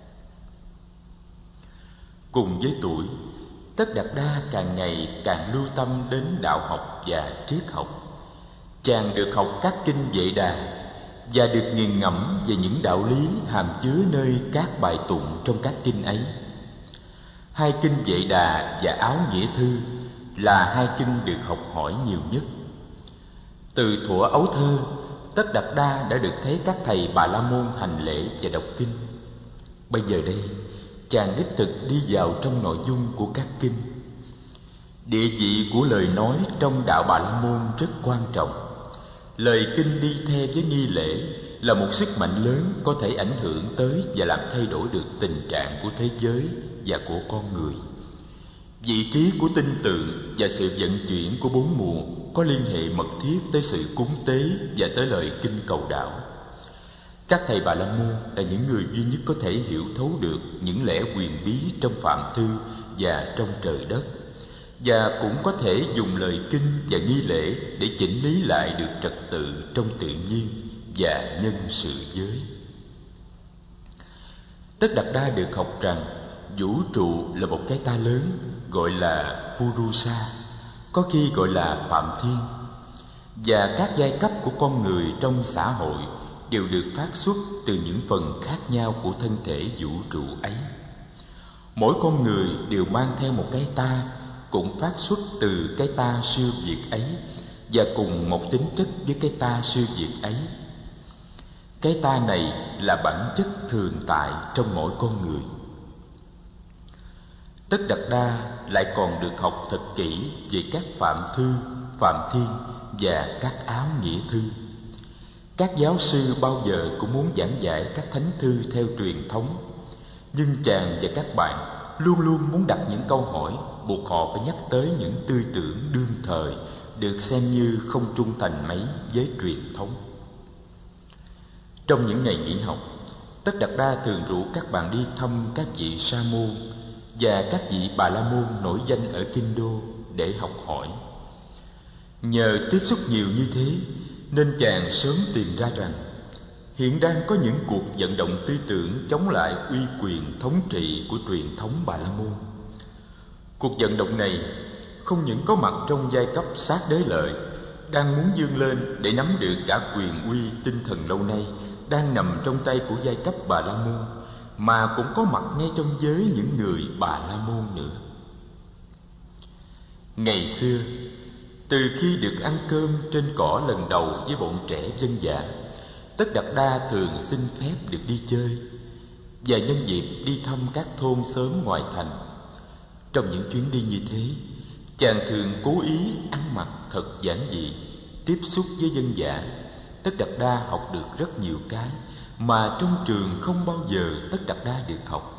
Cùng với tuổi, Tất Đạt Đa càng ngày càng lưu tâm đến đạo học và triết học. Chàng được học các kinh Vệ Đà và được nghiền ngẫm về những đạo lý hàm chứa nơi các bài tụng trong các kinh ấy. Hai kinh Vệ Đà và Áo Nghĩa Thư là hai kinh được học hỏi nhiều nhất. Từ thuở ấu thơ, Tất Đạt Đa đã được thấy các thầy Bà La Môn hành lễ và đọc kinh. Bây giờ đây, chàng đích thực đi vào trong nội dung của các kinh. Địa vị của lời nói trong đạo Bà La Môn rất quan trọng. Lời kinh đi theo với nghi lễ là một sức mạnh lớn có thể ảnh hưởng tới và làm thay đổi được tình trạng của thế giới và của con người. Vị trí của tinh tượng và sự vận chuyển của bốn mùa có liên hệ mật thiết tới sự cúng tế và tới lời kinh cầu đạo. Các thầy Bà La Môn là những người duy nhất có thể hiểu thấu được những lẽ huyền bí trong Phạm Thư và trong trời đất, và cũng có thể dùng lời kinh và nghi lễ để chỉnh lý lại được trật tự trong tự nhiên và nhân sự giới. Tất Đạt Đa được học rằng vũ trụ là một cái ta lớn gọi là Purusa, có khi gọi là Phạm Thiên, và các giai cấp của con người trong xã hội đều được phát xuất từ những phần khác nhau của thân thể vũ trụ ấy. Mỗi con người đều mang theo một cái ta, cũng phát xuất từ cái ta siêu việt ấy, và cùng một tính chất với cái ta siêu việt ấy. Cái ta này là bản chất thường tại trong mỗi con người. Tất Đạt Đa lại còn được học thật kỹ về các Phạm Thư, Phạm Thiên và các Áo Nghĩa Thư. Các giáo sư bao giờ cũng muốn giảng dạy các thánh thư theo truyền thống, nhưng chàng và các bạn luôn luôn muốn đặt những câu hỏi buộc họ phải nhắc tới những tư tưởng đương thời được xem như không trung thành mấy với truyền thống. Trong những ngày nghỉ học, Tất Đạt Đa thường rủ các bạn đi thăm các vị Sa môn và các vị Bà La Môn nổi danh ở Kinh Đô để học hỏi. Nhờ tiếp xúc nhiều như thế nên chàng sớm tìm ra rằng hiện đang có những cuộc vận động tư tưởng chống lại uy quyền thống trị của truyền thống Bà La Môn. Cuộc vận động này không những có mặt trong giai cấp sát đế lợi, đang muốn vươn lên để nắm được cả quyền uy tinh thần lâu nay đang nằm trong tay của giai cấp Bà La Môn, mà cũng có mặt ngay trong giới những người Bà La Môn nữa. Ngày xưa, từ khi được ăn cơm trên cỏ lần đầu với bọn trẻ dân dã, Tất Đạt Đa thường xin phép được đi chơi, và nhân dịp đi thăm các thôn xóm ngoại thành. Trong những chuyến đi như thế, chàng thường cố ý ăn mặc thật giản dị, tiếp xúc với dân dã. Tất Đạt Đa học được rất nhiều cái mà trong trường không bao giờ Tất Đạt Đa được học.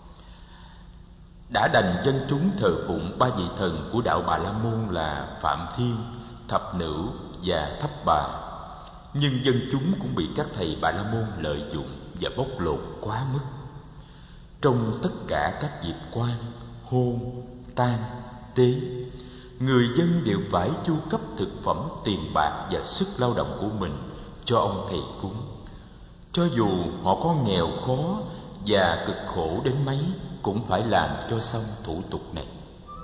Đã đành dân chúng thờ phụng ba vị thần của đạo Bà La Môn là Phạm Thiên, Thập Nữu và Thấp Bà, nhưng dân chúng cũng bị các thầy Bà La Môn lợi dụng và bóc lột quá mức. Trong tất cả các dịp quan, hôn, tang, tế, người dân đều phải chu cấp thực phẩm, tiền bạc và sức lao động của mình cho ông thầy cúng. Cho dù họ có nghèo khó và cực khổ đến mấy, cũng phải làm cho xong thủ tục này.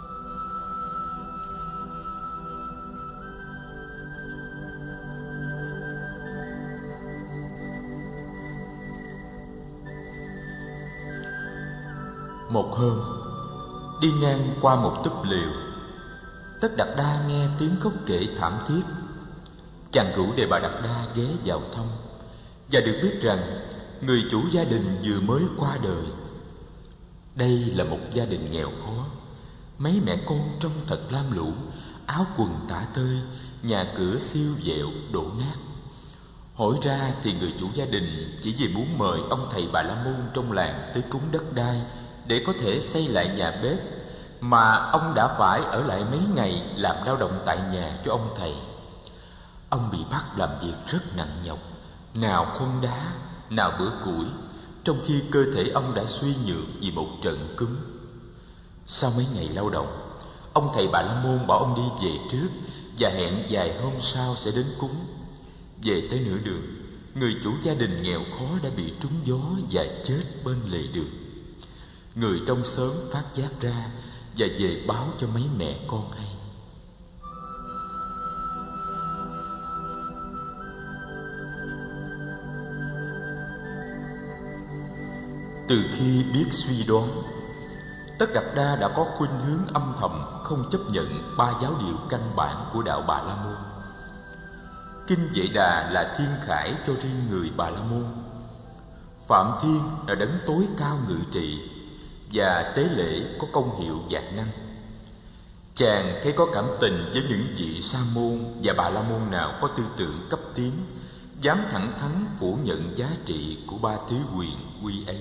Một hôm, đi ngang qua một túp lều, Tất Đạt Đa nghe tiếng khóc kể thảm thiết. Chàng rủ để bà Đạt Đa ghé vào thăm, và được biết rằng người chủ gia đình vừa mới qua đời. Đây là một gia đình nghèo khó. Mấy mẹ con trông thật lam lũ, áo quần tả tơi, nhà cửa siêu vẹo đổ nát. Hỏi ra thì người chủ gia đình chỉ vì muốn mời ông thầy Bà La Môn trong làng tới cúng đất đai để có thể xây lại nhà bếp, mà ông đã phải ở lại mấy ngày làm lao động tại nhà cho ông thầy. Ông bị bắt làm việc rất nặng nhọc, nào khuân đá, nào bữa củi, trong khi cơ thể ông đã suy nhược vì một trận cúm. Sau mấy ngày lao động, ông thầy Bà La Môn bảo ông đi về trước và hẹn vài hôm sau sẽ đến cúng. Về tới nửa đường, người chủ gia đình nghèo khó đã bị trúng gió và chết bên lề đường. Người trong xóm phát giác ra và về báo cho mấy mẹ con hay. Từ khi biết suy đoán, Tất Đạt Đa đã có khuynh hướng âm thầm không chấp nhận ba giáo điệu căn bản của đạo Bà La Môn. Kinh Vệ Đà là thiên khải cho riêng người Bà La Môn. Phạm Thiên là đấng tối cao ngự trị, và tế lễ có công hiệu vạn năng. Chàng thấy có cảm tình với những vị sa môn và Bà La Môn nào có tư tưởng cấp tiến, dám thẳng thắn phủ nhận giá trị của ba thứ quyền quy ấy.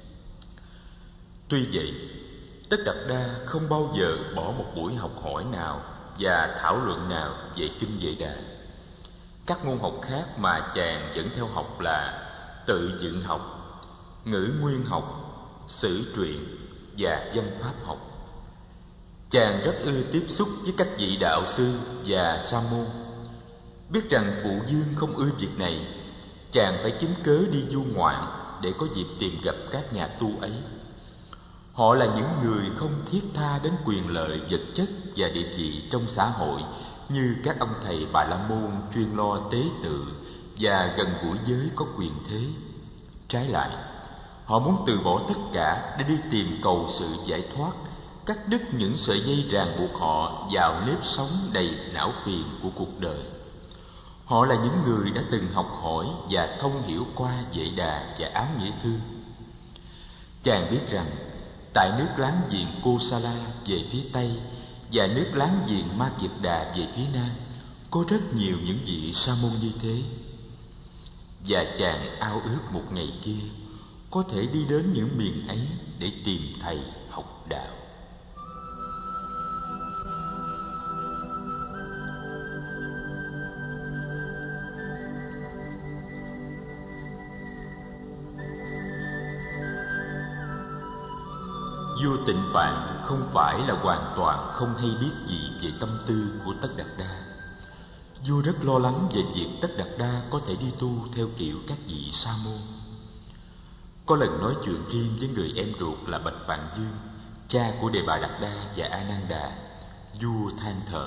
Tuy vậy, Tất Đạt Đa không bao giờ bỏ một buổi học hỏi nào và thảo luận nào về Kinh Vệ Đà. Các môn học khác mà chàng vẫn theo học là tự dựng học, ngữ nguyên học, sử truyện và văn pháp học. Chàng rất ưa tiếp xúc với các vị đạo sư và sa môn. Biết rằng phụ dương không ưa việc này, chàng phải kiếm cớ đi du ngoạn để có dịp tìm gặp các nhà tu ấy. Họ là những người không thiết tha đến quyền lợi vật chất và địa vị trong xã hội như các ông thầy Bà La Môn chuyên lo tế tự và gần gũi giới có quyền thế. Trái lại, họ muốn từ bỏ tất cả để đi tìm cầu sự giải thoát, cắt đứt những sợi dây ràng buộc họ vào nếp sống đầy não phiền của cuộc đời. Họ là những người đã từng học hỏi và thông hiểu qua Vệ Đà và Áo Nghĩa Thư. Chàng biết rằng tại nước láng giềng Kosala về phía Tây và nước láng giềng Ma Kiệt Đà về phía Nam có rất nhiều những vị sa môn như thế. Và chàng ao ước một ngày kia có thể đi đến những miền ấy để tìm thầy học đạo. Vua Tịnh Phạn không phải là hoàn toàn không hay biết gì về tâm tư của Tất Đạt Đa. Vua rất lo lắng về việc Tất Đạt Đa có thể đi tu theo kiểu các vị sa môn. Có lần nói chuyện riêng với người em ruột là Bạch Vạn Dương, cha của Đề Bà Đạt Đa và A Nan Đà, vua than thở: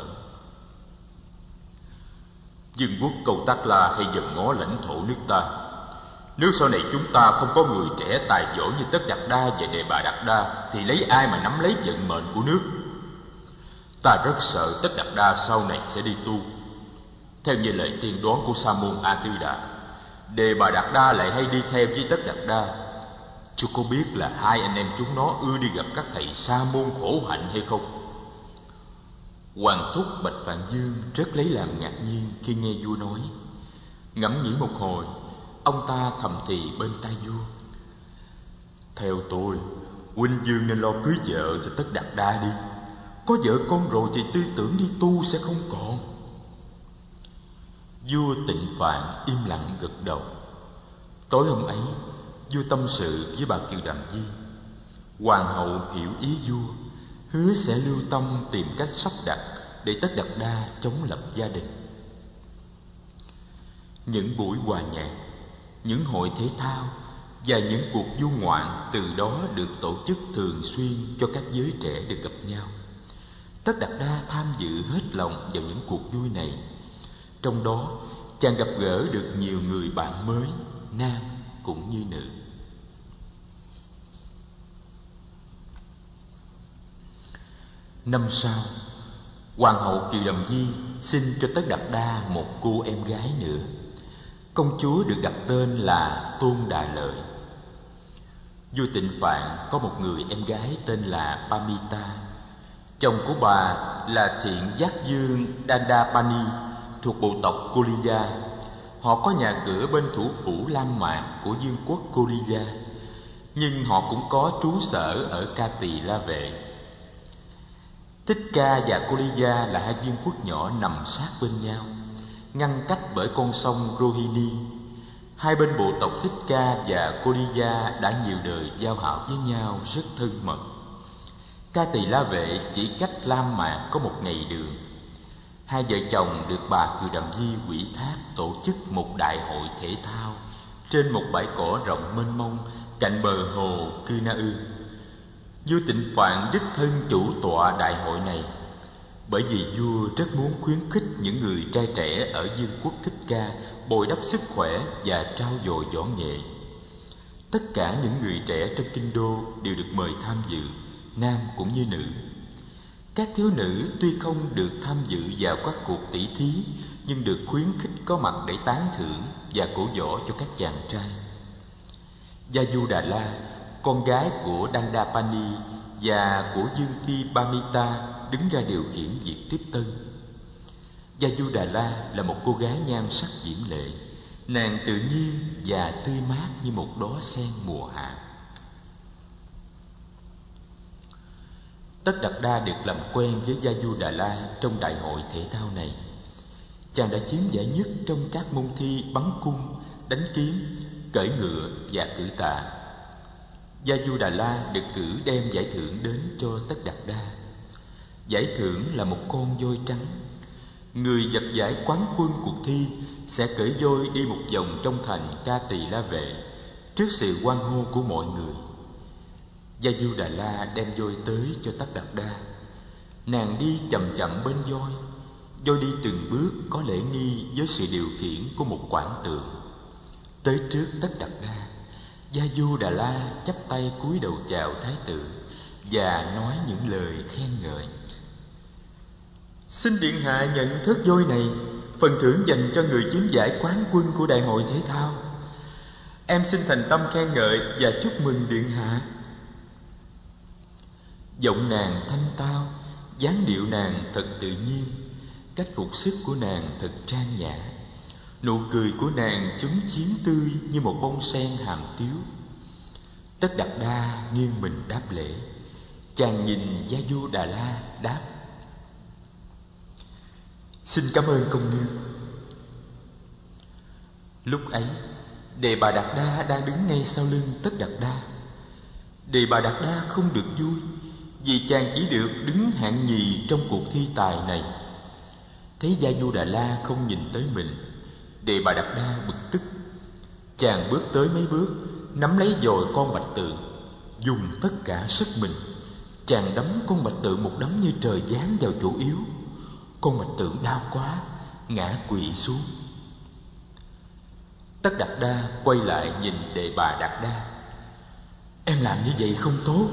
"Dương quốc Câu Tác La hay dòm ngó lãnh thổ nước ta. Nếu sau này chúng ta không có người trẻ tài giỏi như Tất Đạt Đa và Đề Bà Đạt Đa thì lấy ai mà nắm lấy vận mệnh của nước? Ta rất sợ Tất Đạt Đa sau này sẽ đi tu. Theo như lời tiên đoán của Sa môn A Tư Đà, Đề Bà Đạt Đa lại hay đi theo với Tất Đạt Đa. Chú có biết là hai anh em chúng nó ưa đi gặp các thầy sa môn khổ hạnh hay không?" Hoàng thúc Bạch Vạn Dương rất lấy làm ngạc nhiên khi nghe vua nói. Ngẫm nghĩ một hồi, ông ta thầm thì bên tai vua: "Theo tôi, huynh Dương nên lo cưới vợ cho Tất Đạt Đa đi. Có vợ con rồi thì tư tưởng đi tu sẽ không còn." Vua Tịnh Phạn im lặng gật đầu. Tối hôm ấy, vua tâm sự với bà Kiều Đàm Di. Hoàng hậu hiểu ý vua, hứa sẽ lưu tâm tìm cách sắp đặt để Tất Đạt Đa chống lập gia đình. Những buổi hòa nhạc, những hội thể thao và những cuộc du ngoạn từ đó được tổ chức thường xuyên cho các giới trẻ được gặp nhau. Tất Đạt Đa tham dự hết lòng vào những cuộc vui này. Trong đó, chàng gặp gỡ được nhiều người bạn mới, nam cũng như nữ. Năm sau, Hoàng hậu Kiều Đàm Di sinh cho Tất Đạt Đa một cô em gái nữa. Công chúa được đặt tên là Tôn Đà Lợi. Vua Tịnh Phạn có một người em gái tên là Pamita. Chồng của bà là Thiện Giác Dương Dandapani thuộc bộ tộc Koliya. Họ có nhà cửa bên thủ phủ Lam Mạc của vương quốc Koliya, nhưng họ cũng có trú sở ở Ca Tỳ La Vệ. Thích Ca và Koliya là hai vương quốc nhỏ nằm sát bên nhau, ngăn cách bởi con sông Rohini. Hai bên bộ tộc Thích Ca và Koliya đã nhiều đời giao hảo với nhau rất thân mật. Ca Tỳ La Vệ chỉ cách Lam Mạc có một ngày đường. Hai vợ chồng được bà Kiều Đàm Di ủy thác tổ chức một đại hội thể thao trên một bãi cỏ rộng mênh mông cạnh bờ hồ Cư Na Ư. Vua Tịnh Phạn đích thân chủ tọa đại hội này, bởi vì vua rất muốn khuyến khích những người trai trẻ ở vương quốc Thích Ca bồi đắp sức khỏe và trau dồi võ nghệ. Tất cả những người trẻ trong kinh đô đều được mời tham dự, nam cũng như nữ. Các thiếu nữ tuy không được tham dự vào các cuộc tỷ thí, nhưng được khuyến khích có mặt để tán thưởng và cổ võ cho các chàng trai. Gia Đà La, con gái của Dandapani và của Dương phi Pamita, đứng ra điều khiển việc tiếp tân. Gia Đà La là một cô gái nhan sắc diễm lệ, nàng tự nhiên và tươi mát như một đóa sen mùa hạ. Tất Đạt Đa được làm quen với Gia Đà La trong đại hội thể thao này. Chàng đã chiếm giải nhất trong các môn thi bắn cung, đánh kiếm, cưỡi ngựa và cử tạ. Gia Đà La được cử đem giải thưởng đến cho Tất Đạt Đa. Giải thưởng là một con voi trắng. Người giật giải quán quân cuộc thi sẽ cưỡi voi đi một vòng trong thành Ca Tỳ La Vệ trước sự hoan hô của mọi người. Gia Đà La đem voi tới cho Tất Đạt Đa. Nàng đi chậm chậm bên voi. Voi đi từng bước có lễ nghi với sự điều khiển của một quản tượng. Tới trước Tất Đạt Đa, Gia Đà La chắp tay cúi đầu chào thái tử và nói những lời khen ngợi. Xin điện hạ nhận thớt voi này, phần thưởng dành cho người chiếm giải quán quân của đại hội thể thao. Em xin thành tâm khen ngợi và chúc mừng điện hạ. Giọng nàng thanh tao, dáng điệu nàng thật tự nhiên, cách phục sức của nàng thật trang nhã. Nụ cười của nàng chúm chím tươi như một bông sen hàm tiếu. Tất Đạt Đa nghiêng mình đáp lễ. Chàng nhìn Gia Đà La đáp: Xin cảm ơn công nương. Lúc ấy, Đề Bà Đạt Đa đang đứng ngay sau lưng Tất Đạt Đa. Đề Bà Đạt Đa không được vui vì chàng chỉ được đứng hạng nhì trong cuộc thi tài này. Thấy Gia Đà La không nhìn tới mình, Đề Bà Đạt Đa bực tức. Chàng bước tới mấy bước, nắm lấy dòi con bạch tượng, dùng tất cả sức mình. Chàng đấm con bạch tượng một đấm như trời giáng vào chỗ yếu. Con bạch tượng đau quá, ngã quỵ xuống. Tất Đạt Đa quay lại nhìn Đề Bà Đạt Đa. Em làm như vậy không tốt.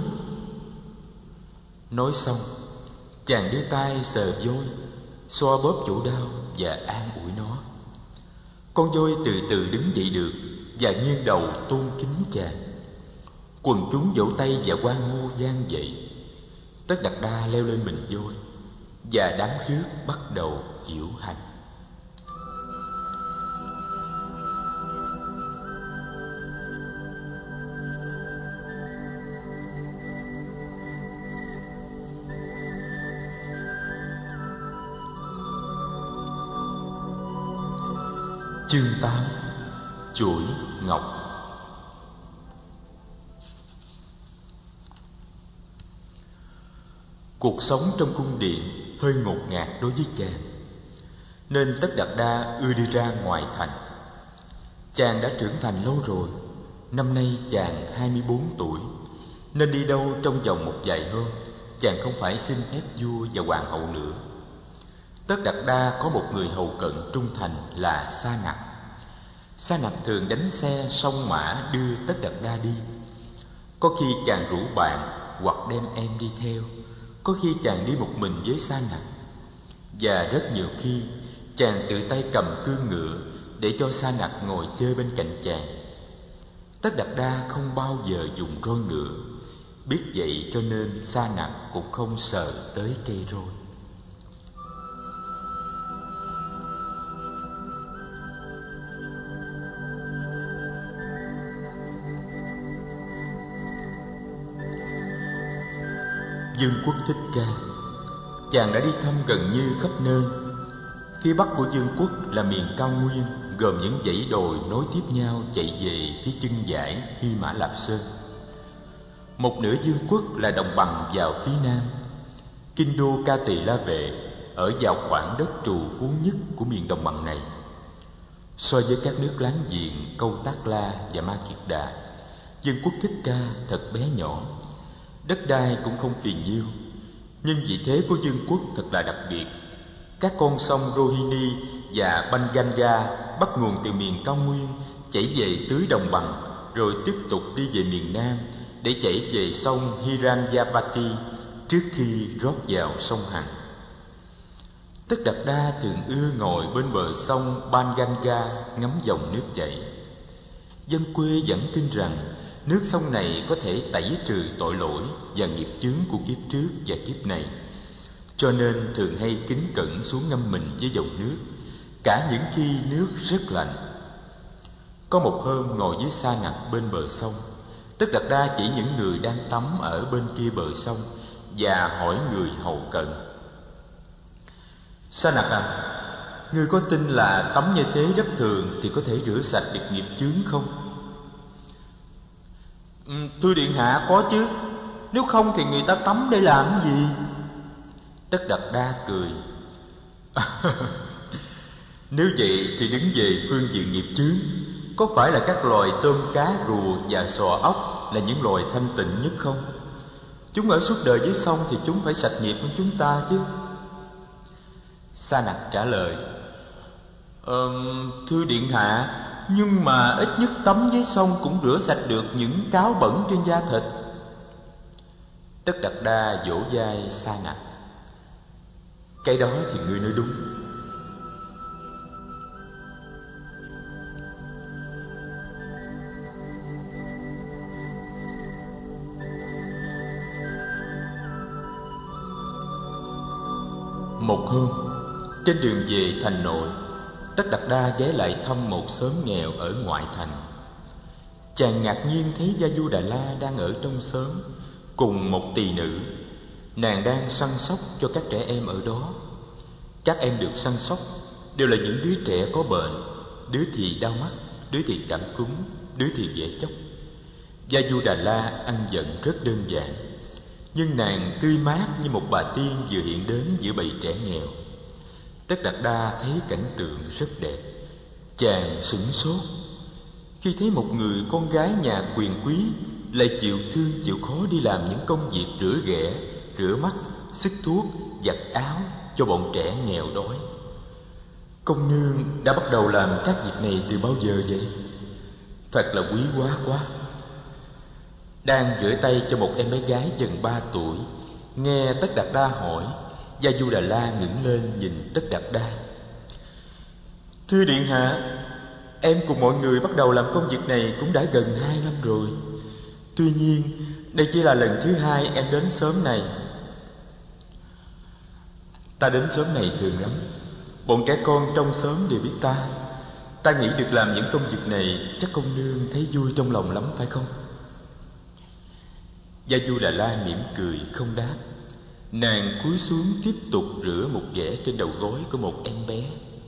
Nói xong, chàng đưa tay sờ voi, xoa bóp chỗ đau và an ủi nó. Con voi từ từ đứng dậy được và nghiêng đầu tôn kính chàng. Quần chúng vỗ tay và hoan hô vang dậy. Tất Đạt Đa leo lên mình voi và đám rước bắt đầu diễu hành. Chương 8: Chuỗi ngọc. Cuộc sống trong cung điện hơi ngột ngạt đối với chàng, nên Tất Đạt Đa ưa đi ra ngoài thành. Chàng đã trưởng thành lâu rồi. Năm nay chàng 24 tuổi, nên đi đâu trong vòng một vài hôm, chàng không phải xin phép vua và hoàng hậu nữa. Tất Đạt Đa có một người hầu cận trung thành là Sa Nặc. Sa Nặc thường đánh xe song mã đưa Tất Đạt Đa đi. Có khi chàng rủ bạn hoặc đem em đi theo, có khi chàng đi một mình với Sa Nặc. Và rất nhiều khi chàng tự tay cầm cương ngựa để cho Sa Nặc ngồi chơi bên cạnh chàng. Tất Đạt Đa không bao giờ dùng roi ngựa. Biết vậy cho nên Sa Nặc cũng không sờ tới cây roi. Dương Quốc Thích Ca. Chàng đã đi thăm gần như khắp nơi. Phía bắc của Dương Quốc là miền cao nguyên, gồm những dãy đồi nối tiếp nhau chạy về phía chân dải Hy Mã Lạp Sơn. Một nửa Dương Quốc là đồng bằng vào phía nam. Kinh đô Ca Tỳ La Vệ ở vào khoảng đất trù phú nhất của miền đồng bằng này. So với các nước láng giềng Câu Tác La và Ma Kiệt Đà, Dương Quốc Thích Ca thật bé nhỏ. Đất đai cũng không phì nhiêu, nhưng vị thế của Dương Quốc thật là đặc biệt. Các con sông Rohini và Banganga bắt nguồn từ miền cao nguyên, chảy về tưới đồng bằng, rồi tiếp tục đi về miền nam để chảy về sông Hiranyapati trước khi rót vào sông Hằng. Tất Đạt Đa thường ưa ngồi bên bờ sông Banganga ngắm dòng nước chảy. Dân quê vẫn tin rằng nước sông này có thể tẩy trừ tội lỗi và nghiệp chướng của kiếp trước và kiếp này, cho nên thường hay kính cẩn xuống ngâm mình với dòng nước, cả những khi nước rất lạnh. Có một hôm ngồi với Sa Nặc bên bờ sông, Tất Đạt Đa chỉ những người đang tắm ở bên kia bờ sông và hỏi người hầu cận: Sa Nặc à, ngươi có tin là tắm như thế rất thường thì có thể rửa sạch được nghiệp chướng không? Thưa điện hạ, có chứ. Nếu không thì người ta tắm để làm gì? Tất Đạt Đa cười. Nếu vậy thì đứng về phương diện nghiệp chướng, có phải là các loài tôm cá rùa và sò ốc là những loài thanh tịnh nhất không? Chúng ở suốt đời dưới sông thì chúng phải sạch nghiệp hơn chúng ta chứ. Sa Nặc trả lời: Thưa điện hạ, nhưng mà ít nhất tắm với sông cũng rửa sạch được những cáo bẩn trên da thịt. Tất Đạt Đa vỗ vai Sa Nặc: Cái đó thì ngươi nói đúng. Một hôm, trên đường về thành nội, Tất Đạt Đa ghé lại thăm một xóm nghèo ở ngoại thành. Chàng ngạc nhiên thấy Gia Du Đà La đang ở trong xóm cùng một tỳ nữ. Nàng đang săn sóc cho các trẻ em ở đó. Các em được săn sóc đều là những đứa trẻ có bệnh, đứa thì đau mắt, đứa thì cảm cúm, đứa thì ghẻ chóc. Gia Du Đà La ăn giận rất đơn giản, nhưng nàng tươi mát như một bà tiên vừa hiện đến giữa bầy trẻ nghèo. Tất Đạt Đa thấy cảnh tượng rất đẹp. Chàng sửng sốt khi thấy một người con gái nhà quyền quý lại chịu thương chịu khó đi làm những công việc rửa ghẻ, rửa mắt, xức thuốc, giặt áo cho bọn trẻ nghèo đói. Công nương đã bắt đầu làm các việc này từ bao giờ vậy? Thật là quý hóa quá. Đang rửa tay cho một em bé gái chừng 3 tuổi, nghe Tất Đạt Đa hỏi, Gia Du Đà La ngẩng lên nhìn Tất Đạt Đa: Thưa điện hạ, em cùng mọi người bắt đầu làm công việc này cũng đã gần 2 năm rồi. Tuy nhiên, đây chỉ là lần thứ 2 em đến xóm này. Ta đến xóm này thường lắm. Bọn trẻ con trong xóm đều biết ta. Ta nghĩ được làm những công việc này, chắc công nương thấy vui trong lòng lắm phải không? Gia Du Đà La mỉm cười không đáp. Nàng cúi xuống tiếp tục rửa một ghẻ trên đầu gối của một em bé.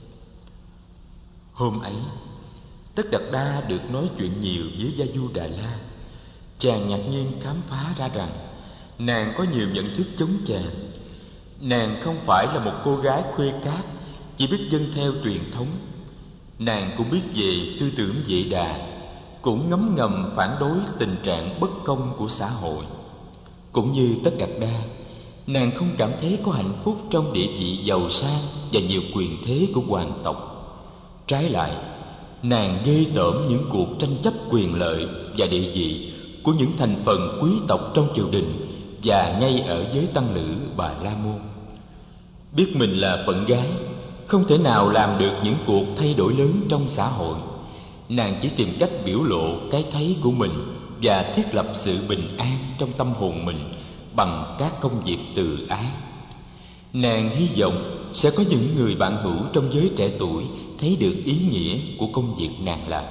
Hôm ấy, Tất Đạt Đa được nói chuyện nhiều với Gia Du Đà La. Chàng ngạc nhiên khám phá ra rằng nàng có nhiều nhận thức chống chàng. Nàng không phải là một cô gái khuê cát, chỉ biết vâng theo truyền thống. Nàng cũng biết về tư tưởng Vệ Đà, cũng ngấm ngầm phản đối tình trạng bất công của xã hội. Cũng như Tất Đạt Đa, nàng không cảm thấy có hạnh phúc trong địa vị giàu sang và nhiều quyền thế của hoàng tộc. Trái lại, nàng ghê tởm những cuộc tranh chấp quyền lợi và địa vị của những thành phần quý tộc trong triều đình và ngay ở giới tăng lữ Bà La Môn. Biết mình là phận gái, không thể nào làm được những cuộc thay đổi lớn trong xã hội. Nàng chỉ tìm cách biểu lộ cái thấy của mình và thiết lập sự bình an trong tâm hồn mình bằng các công việc từ ái. Nàng hy vọng sẽ có những người bạn hữu trong giới trẻ tuổi thấy được ý nghĩa của công việc nàng làm.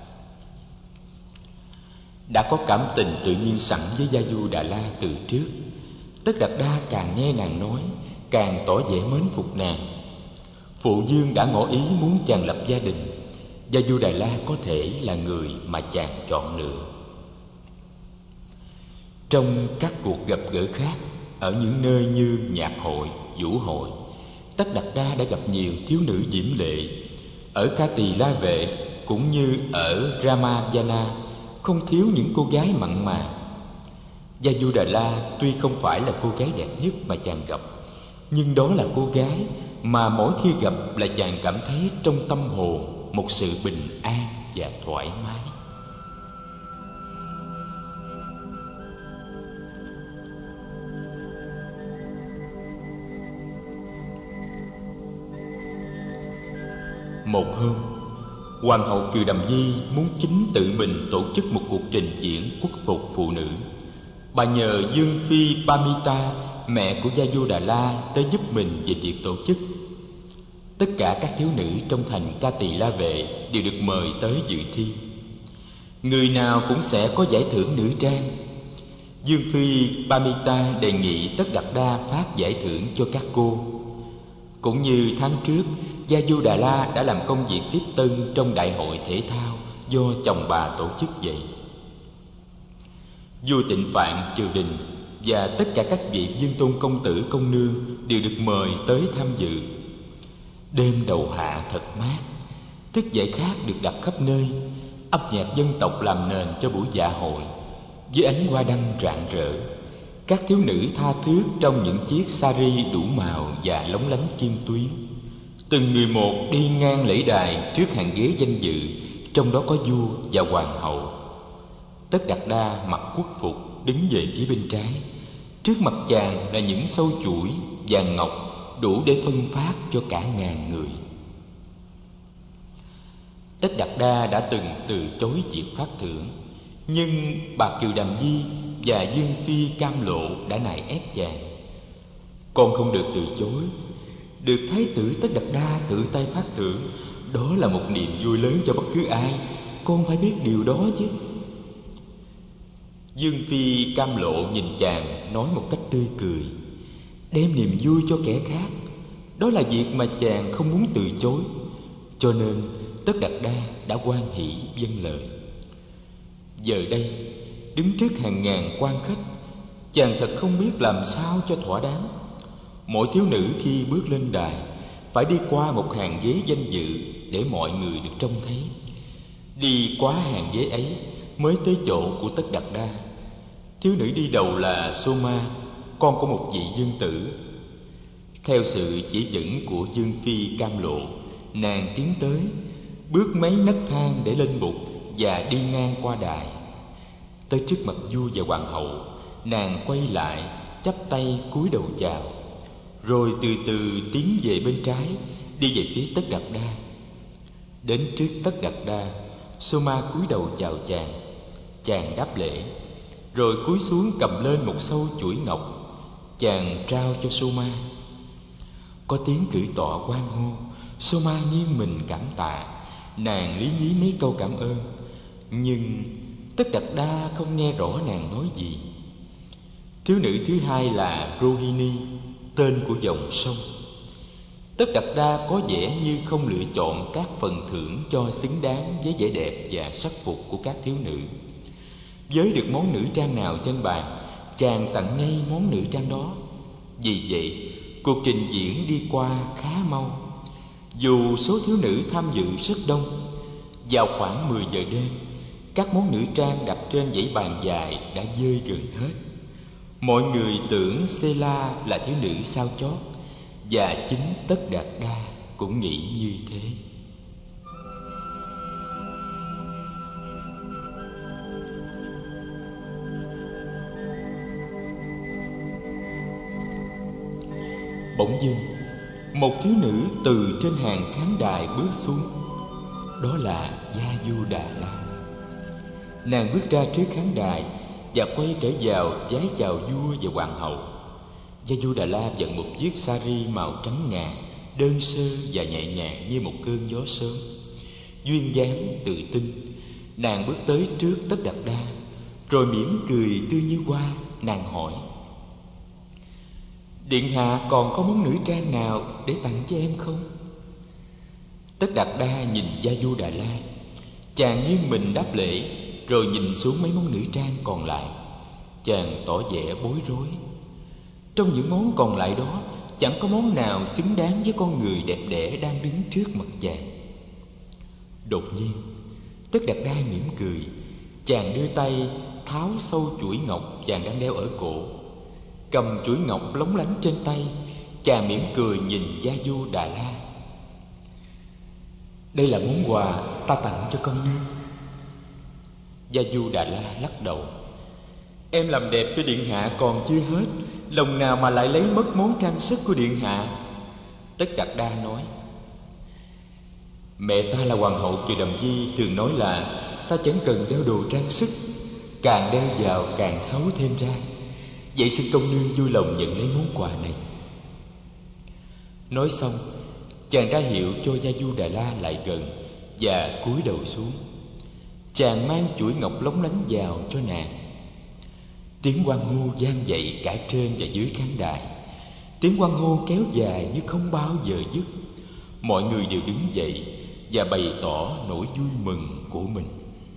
Đã có cảm tình tự nhiên sẵn với Gia Du Đà La từ trước, Tất Đạt Đa càng nghe nàng nói, càng tỏ vẻ mến phục nàng. Phụ vương đã ngỏ ý muốn chàng lập gia đình. Gia Du Đà La có thể là người mà chàng chọn lựa. Trong các cuộc gặp gỡ khác, ở những nơi như nhạc hội, vũ hội, Tất Đạt Đa đã gặp nhiều thiếu nữ diễm lệ. Ở Ca Tỳ La Vệ cũng như ở Ramayana không thiếu những cô gái mặn mà. Gia Du Đà La tuy không phải là cô gái đẹp nhất mà chàng gặp, nhưng đó là cô gái mà mỗi khi gặp là chàng cảm thấy trong tâm hồn một sự bình an và thoải mái. Một hôm, Hoàng hậu Kiều Đàm Di muốn chính tự mình tổ chức một cuộc trình diễn quốc phục phụ nữ. Bà nhờ Dương Phi Pamita, mẹ của Gia Du Đà La, tới giúp mình về việc tổ chức. Tất cả các thiếu nữ trong thành Ca Tỳ La Vệ đều được mời tới dự thi. Người nào cũng sẽ có giải thưởng nữ trang. Dương Phi Pamita đề nghị Tất Đạt Đa phát giải thưởng cho các cô. Cũng như tháng trước, Gia Du Đà La đã làm công việc tiếp tân trong đại hội thể thao do chồng bà tổ chức vậy. Vua Tịnh Phạn triều đình và tất cả các vị vương tôn công tử công nương đều được mời tới tham dự. Đêm đầu hạ thật mát, thức dậy khác được đặt khắp nơi, âm nhạc dân tộc làm nền cho buổi dạ hội. Với ánh hoa đăng rạng rỡ, các thiếu nữ tha thướt trong những chiếc sari đủ màu và lóng lánh kim tuyến. Từng người một đi ngang lễ đài trước hàng ghế danh dự, trong đó có vua và hoàng hậu. Tất Đạt Đa mặc quốc phục đứng về phía bên trái. Trước mặt chàng là những sâu chuỗi vàng ngọc đủ để phân phát cho cả ngàn người. Tất Đạt Đa đã từng từ chối việc phát thưởng, nhưng bà Kiều Đàm Di và Dương Phi Cam Lộ đã nài ép chàng. Con không được từ chối. Được Thái tử Tất Đạt Đa tự tay phát thưởng, đó là một niềm vui lớn cho bất cứ ai. Con phải biết điều đó chứ. Dương Phi Cam Lộ nhìn chàng nói một cách tươi cười. Đem niềm vui cho kẻ khác, đó là việc mà chàng không muốn từ chối. Cho nên Tất Đạt Đa đã hoan hỷ vâng lời. Giờ đây, đứng trước hàng ngàn quan khách, chàng thật không biết làm sao cho thỏa đáng. Mỗi thiếu nữ khi bước lên đài phải đi qua một hàng ghế danh dự để mọi người được trông thấy. Đi qua hàng ghế ấy mới tới chỗ của Tất Đạt Đa. Thiếu nữ đi đầu là Soma, con của một vị vương tử. Theo sự chỉ dẫn của Dương Phi Cam Lộ, nàng tiến tới, bước mấy nấc thang để lên bục và đi ngang qua đài. Tới trước mặt vua và hoàng hậu, nàng quay lại, chắp tay cúi đầu chào, rồi từ từ tiến về bên trái, đi về phía Tất Đạt Đa. Đến trước Tất Đạt Đa, Soma cúi đầu chào chàng. Chàng đáp lễ, rồi cúi xuống cầm lên một sâu chuỗi ngọc. Chàng trao cho Soma. Có tiếng cử tọa hoan hô. Soma nghiêng mình cảm tạ. Nàng lý nhí mấy câu cảm ơn, nhưng Tất Đạt Đa không nghe rõ nàng nói gì. Thiếu nữ thứ hai là Rohini, tên của dòng sông. Tất Đạt Đa có vẻ như không lựa chọn các phần thưởng cho xứng đáng với vẻ đẹp và sắc phục của các thiếu nữ. Với được món nữ trang nào trên bàn, chàng tặng ngay món nữ trang đó. Vì vậy, cuộc trình diễn đi qua khá mau. Dù số thiếu nữ tham dự rất đông, vào khoảng 10 giờ đêm, các món nữ trang đặt trên dãy bàn dài đã dơi gần hết. Mọi người tưởng Sela là thiếu nữ sao chót, và chính Tất Đạt Đa cũng nghĩ như thế. Bỗng dưng, một thiếu nữ từ trên hàng khán đài bước xuống. Đó là Gia Du Đà La. Nàng bước ra trước khán đài và quay trở vào vái chào vua và hoàng hậu. Gia Du Đà La vận một chiếc sari màu trắng ngà, đơn sơ và nhẹ nhàng như một cơn gió sớm. Duyên dáng tự tin, nàng bước tới trước Tất Đạt Đa, rồi mỉm cười tươi như hoa. Nàng hỏi: Điện hạ còn có món nữ trang nào để tặng cho em không? Tất Đạt Đa nhìn Gia Du Đà La. Chàng nghiêng mình đáp lễ, rồi nhìn xuống mấy món nữ trang còn lại. Chàng tỏ vẻ bối rối. Trong những món còn lại đó, chẳng có món nào xứng đáng với con người đẹp đẽ đang đứng trước mặt chàng. Đột nhiên, Tất Đạt Đa mỉm cười. Chàng đưa tay tháo sâu chuỗi ngọc chàng đang đeo ở cổ. Cầm chuỗi ngọc lóng lánh trên tay, chàng mỉm cười nhìn Gia Du Đà La. Đây là món quà ta tặng cho công nương. Gia Du Đà La lắc đầu. Em làm đẹp cho điện hạ còn chưa hết, lòng nào mà lại lấy mất món trang sức của điện hạ? Tất Đạt Đa nói. Mẹ ta là hoàng hậu Kiều Đầm Di thường nói là ta chẳng cần đeo đồ trang sức, càng đeo vào càng xấu thêm ra. Vậy xin công nương vui lòng nhận lấy món quà này. Nói xong, chàng ra hiệu cho Gia Du Đà La lại gần và cúi đầu xuống. Chàng mang chuỗi ngọc lóng lánh vào cho nàng. Tiếng hoan hô vang dậy cả trên và dưới khán đài. Tiếng hoan hô kéo dài như không bao giờ dứt. Mọi người đều đứng dậy và bày tỏ nỗi vui mừng của mình.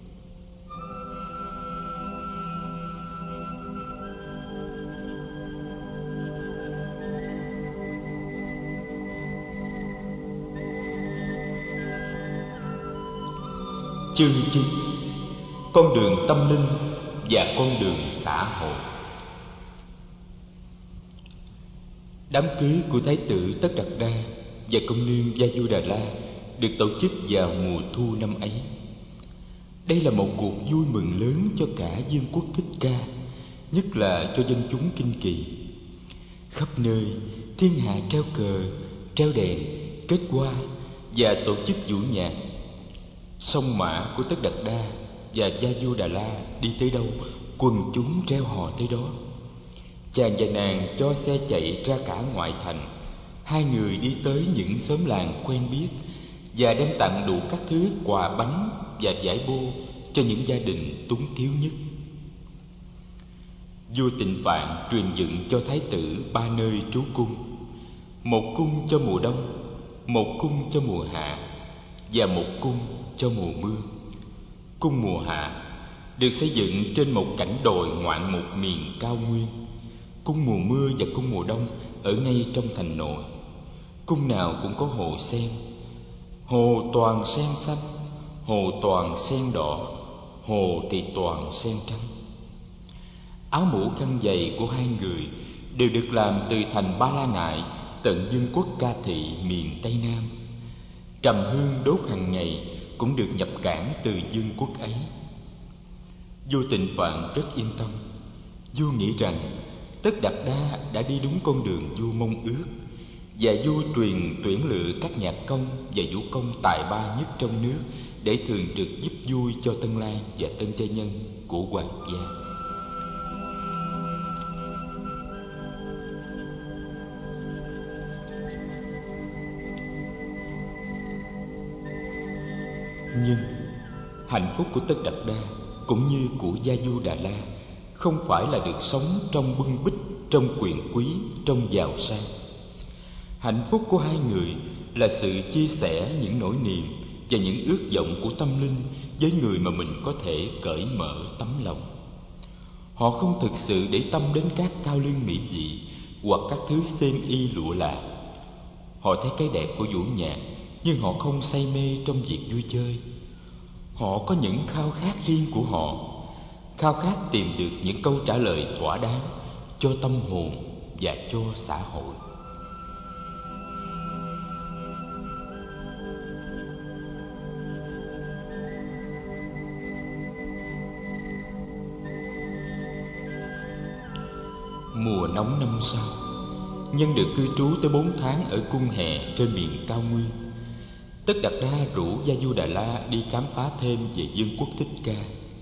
Chương 9: Con đường tâm linh và con đường xã hội. Đám cưới của Thái tử Tất Đạt Đa và công nương Gia Du Đà La được tổ chức vào mùa thu năm ấy. Đây là một cuộc vui mừng lớn cho cả vương quốc Thích Ca, nhất là cho dân chúng Kinh Kỳ. Khắp nơi thiên hạ treo cờ, treo đèn, kết hoa và tổ chức vũ nhạc. Song mã của Tất Đạt Đa và Gia Du Đà La đi tới đâu, quần chúng reo hò tới đó. Chàng và nàng cho xe chạy ra cả ngoại thành. Hai người đi tới những xóm làng quen biết và đem tặng đủ các thứ quà bánh và vải bô cho những gia đình túng thiếu nhất. Vua Tịnh Phạn truyền dựng cho thái tử 3 nơi trú cung: một cung cho mùa đông, một cung cho mùa hạ và một cung cho mùa mưa. Cung mùa hạ được xây dựng trên một cảnh đồi ngoạn mục miền cao nguyên. Cung mùa mưa và cung mùa đông ở ngay trong thành nội. Cung nào cũng có hồ sen. Hồ toàn sen xanh, hồ toàn sen đỏ, hồ thì toàn sen trắng. Áo mũ khăn giày của hai người đều được làm từ thành Ba La Nại, tận vương quốc Ca Thị miền Tây Nam. Trầm hương đốt hàng ngày cũng được nhập cảng từ vương quốc ấy. Vua Tịnh Phạn rất yên tâm. Vua nghĩ rằng Tất Đạt Đa đã đi đúng con đường vua mong ước, và vua tuyển lựa các nhạc công và vũ công tài ba nhất trong nước để thường trực giúp vui cho tân lang và tân gia nhân của hoàng gia. Nhưng hạnh phúc của Tất Đạt Đa cũng như của Gia Du Đà La không phải là được sống trong bưng bít, trong quyền quý, trong giàu sang. Hạnh phúc của hai người là sự chia sẻ những nỗi niềm và những ước vọng của tâm linh với người mà mình có thể cởi mở tấm lòng. Họ không thực sự để tâm đến các cao lương mỹ vị hoặc các thứ xiêm y lụa là. Họ thấy cái đẹp của vũ nhạc, nhưng họ không say mê trong việc vui chơi. Họ có những khao khát riêng của họ, khao khát tìm được những câu trả lời thỏa đáng cho tâm hồn và cho xã hội. Mùa nóng năm sau, Nhân được cư trú tới 4 tháng ở cung hè trên miền cao nguyên, Tất Đạt Đa rủ Gia Du Đà La đi khám phá thêm về vương quốc Thích Ca.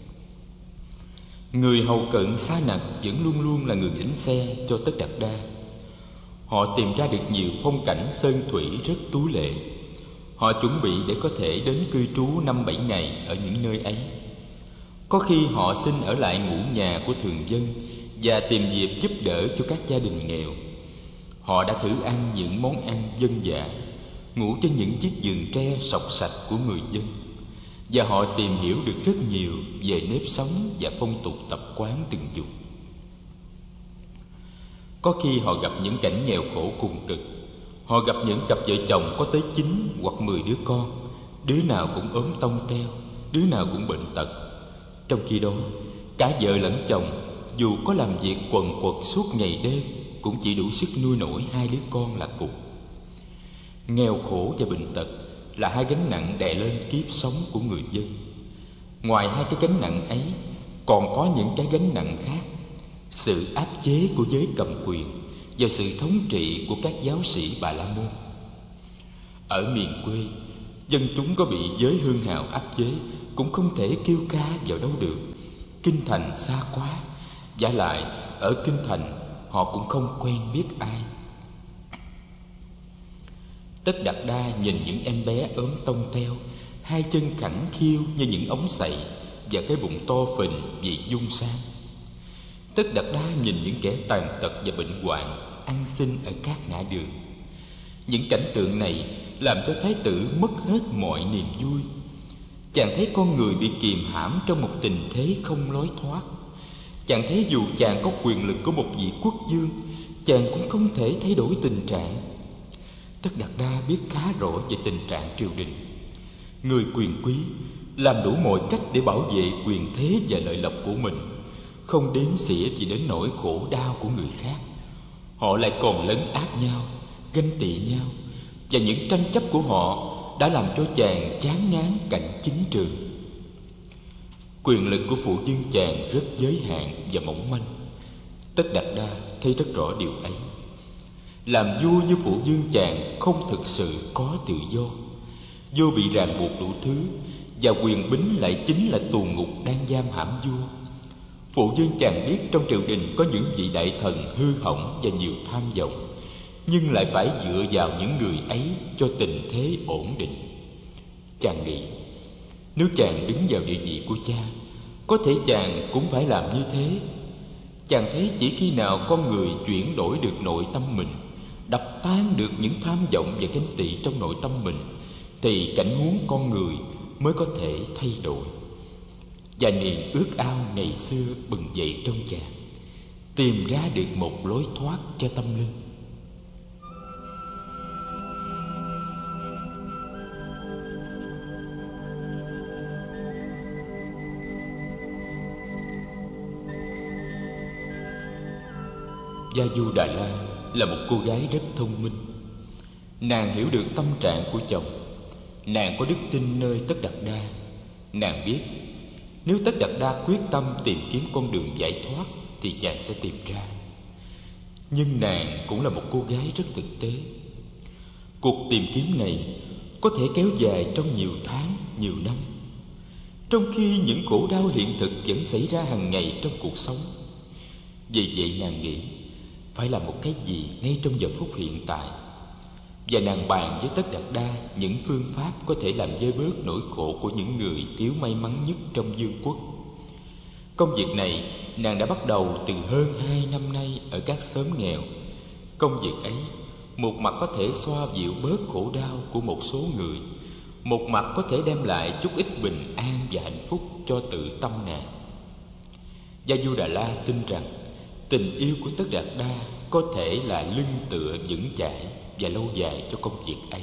Người hầu cận Sa Nặc vẫn luôn luôn là người đánh xe cho Tất Đạt Đa. Họ tìm ra được nhiều phong cảnh sơn thủy rất tú lệ. Họ chuẩn bị để có thể đến cư trú 5-7 ngày ở những nơi ấy. Có khi họ xin ở lại ngủ nhà của thường dân và tìm việc giúp đỡ cho các gia đình nghèo. Họ đã thử ăn những món ăn dân dã, ngủ trên những chiếc giường tre sọc sạch của người dân, và họ tìm hiểu được rất nhiều về nếp sống và phong tục tập quán từng vùng. Có khi họ gặp những cảnh nghèo khổ cùng cực. Họ gặp những cặp vợ chồng có tới 9 hoặc 10 đứa con, đứa nào cũng ốm tông teo, đứa nào cũng bệnh tật. Trong khi đó, cả vợ lẫn chồng dù có làm việc quần quật suốt ngày đêm cũng chỉ đủ sức nuôi nổi 2 đứa con là cùng. Nghèo khổ và bệnh tật là 2 gánh nặng đè lên kiếp sống của người dân. Ngoài 2 cái gánh nặng ấy, còn có những cái gánh nặng khác: sự áp chế của giới cầm quyền và sự thống trị của các giáo sĩ Bà La Môn. Ở miền quê, dân chúng có bị giới hương hào áp chế cũng không thể kêu ca vào đâu được. Kinh thành xa quá, vả lại ở kinh thành họ cũng không quen biết ai. Tất Đạt Đa nhìn những em bé ốm tông teo, 2 chân khẳng khiu như những ống xày và cái bụng to phình vì dung san. Tất Đạt Đa nhìn những kẻ tàn tật và bệnh hoạn ăn xin ở các ngã đường. Những cảnh tượng này làm cho thái tử mất hết mọi niềm vui. Chàng thấy con người bị kìm hãm trong một tình thế không lối thoát. Chàng thấy dù chàng có quyền lực của một vị quốc vương, chàng cũng không thể thay đổi tình trạng. Tất Đạt Đa biết khá rõ về tình trạng triều đình. Người quyền quý làm đủ mọi cách để bảo vệ quyền thế và lợi lộc của mình, không đếm xỉa gì đến nỗi khổ đau của người khác. Họ lại còn lấn áp nhau, ganh tị nhau, và những tranh chấp của họ đã làm cho chàng chán ngán cảnh chính trường. Quyền lực của phụ vương chàng rất giới hạn và mỏng manh. Tất Đạt Đa thấy rất rõ điều ấy. Làm vua như phụ vương chàng không thực sự có tự do. Vua bị ràng buộc đủ thứ, và quyền bính lại chính là tù ngục đang giam hãm vua. Phụ vương chàng biết trong triều đình có những vị đại thần hư hỏng và nhiều tham vọng, nhưng lại phải dựa vào những người ấy cho tình thế ổn định. Chàng nghĩ, nếu chàng đứng vào địa vị của cha, có thể chàng cũng phải làm như thế. Chàng thấy chỉ khi nào con người chuyển đổi được nội tâm mình, đập tan được những tham vọng và ganh tị trong nội tâm mình, thì cảnh huống con người mới có thể thay đổi. Và niềm ước ao ngày xưa bừng dậy trong chàng, tìm ra được một lối thoát cho tâm linh. Gia Du Đà La là một cô gái rất thông minh. Nàng hiểu được tâm trạng của chồng. Nàng có đức tin nơi Tất Đạt Đa. Nàng biết nếu Tất Đạt Đa quyết tâm tìm kiếm con đường giải thoát thì chàng sẽ tìm ra. Nhưng nàng cũng là một cô gái rất thực tế. Cuộc tìm kiếm này có thể kéo dài trong nhiều tháng, nhiều năm, trong khi những khổ đau hiện thực vẫn xảy ra hàng ngày trong cuộc sống. Vì vậy nàng nghĩ phải làm một cái gì ngay trong giờ phút hiện tại. Và nàng bàn với Tất Đạt Đa những phương pháp có thể làm vơi bớt nỗi khổ của những người thiếu may mắn nhất trong vương quốc. Công việc này nàng đã bắt đầu từ hơn 2 năm nay ở các xóm nghèo. Công việc ấy một mặt có thể xoa dịu bớt khổ đau của một số người, một mặt có thể đem lại chút ít bình an và hạnh phúc cho tự tâm nàng. Gia Du Đà La tin rằng tình yêu của Tất Đạt Đa có thể là lưng tựa vững chãi và lâu dài cho công việc ấy.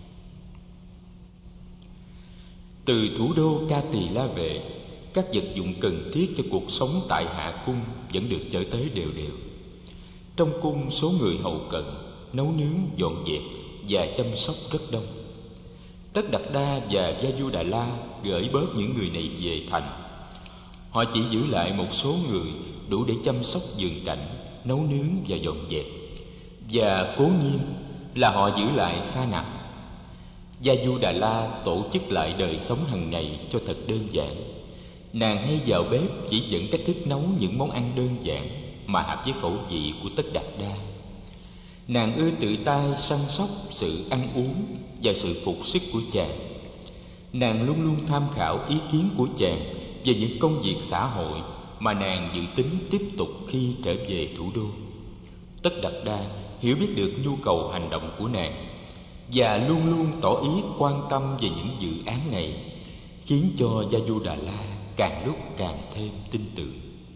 Từ thủ đô Ca Tỳ La Vệ, các vật dụng cần thiết cho cuộc sống tại Hạ Cung vẫn được chở tới đều đều. Trong cung, số người hầu cận, nấu nướng, dọn dẹp và chăm sóc rất đông. Tất Đạt Đa và Gia Du Đà La gửi bớt những người này về thành. Họ chỉ giữ lại một số người đủ để chăm sóc vườn cảnh, nấu nướng và dọn dẹp. Và cố nhiên là họ giữ lại Sa Nạp. Gia Du Đà La tổ chức lại đời sống hàng ngày cho thật đơn giản. Nàng hay vào bếp chỉ dẫn cách thức nấu những món ăn đơn giản mà hợp với khẩu vị của Tất Đạt Đa. Nàng ưa tự tay săn sóc sự ăn uống và sự phục sức của chàng. Nàng luôn luôn tham khảo ý kiến của chàng về những công việc xã hội mà nàng dự tính tiếp tục khi trở về thủ đô. Tất Đạt Đa hiểu biết được nhu cầu hành động của nàng và luôn luôn tỏ ý quan tâm về những dự án này, khiến cho Gia Du Đà La càng lúc càng thêm tin tưởng.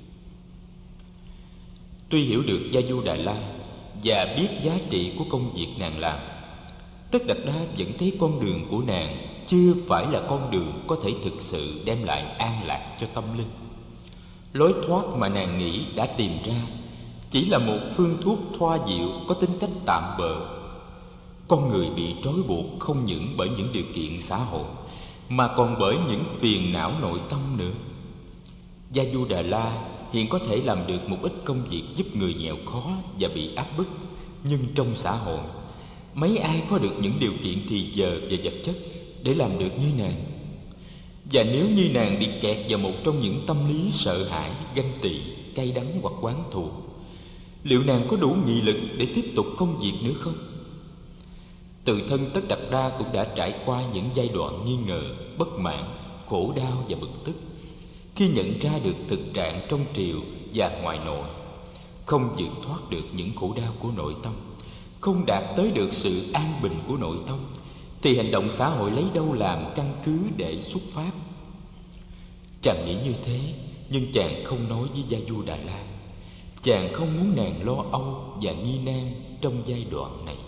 Tuy hiểu được Gia Du Đà La và biết giá trị của công việc nàng làm, Tất Đạt Đa vẫn thấy con đường của nàng chưa phải là con đường có thể thực sự đem lại an lạc cho tâm linh. Lối thoát mà nàng nghĩ đã tìm ra chỉ là một phương thuốc thoa dịu có tính cách tạm bợ. Con người bị trói buộc không những bởi những điều kiện xã hội mà còn bởi những phiền não nội tâm nữa. Gia Du Đà La hiện có thể làm được một ít công việc giúp người nghèo khó và bị áp bức, nhưng trong xã hội mấy ai có được những điều kiện thì giờ và vật chất để làm được như nàng? Và nếu như nàng bị kẹt vào một trong những tâm lý sợ hãi, ganh tị, cay đắng hoặc oán thù, liệu nàng có đủ nghị lực để tiếp tục công việc nữa không? Tự thân Tất Đạt Đa cũng đã trải qua những giai đoạn nghi ngờ, bất mãn, khổ đau và bực tức khi nhận ra được thực trạng trong triều và ngoài nội, không vượt thoát được những khổ đau của nội tâm, không đạt tới được sự an bình của nội tâm, thì hành động xã hội lấy đâu làm căn cứ để xuất phát? Chàng nghĩ như thế, nhưng chàng không nói với Gia Du Đà La. Chàng không muốn nàng lo âu và nghi nan trong giai đoạn này.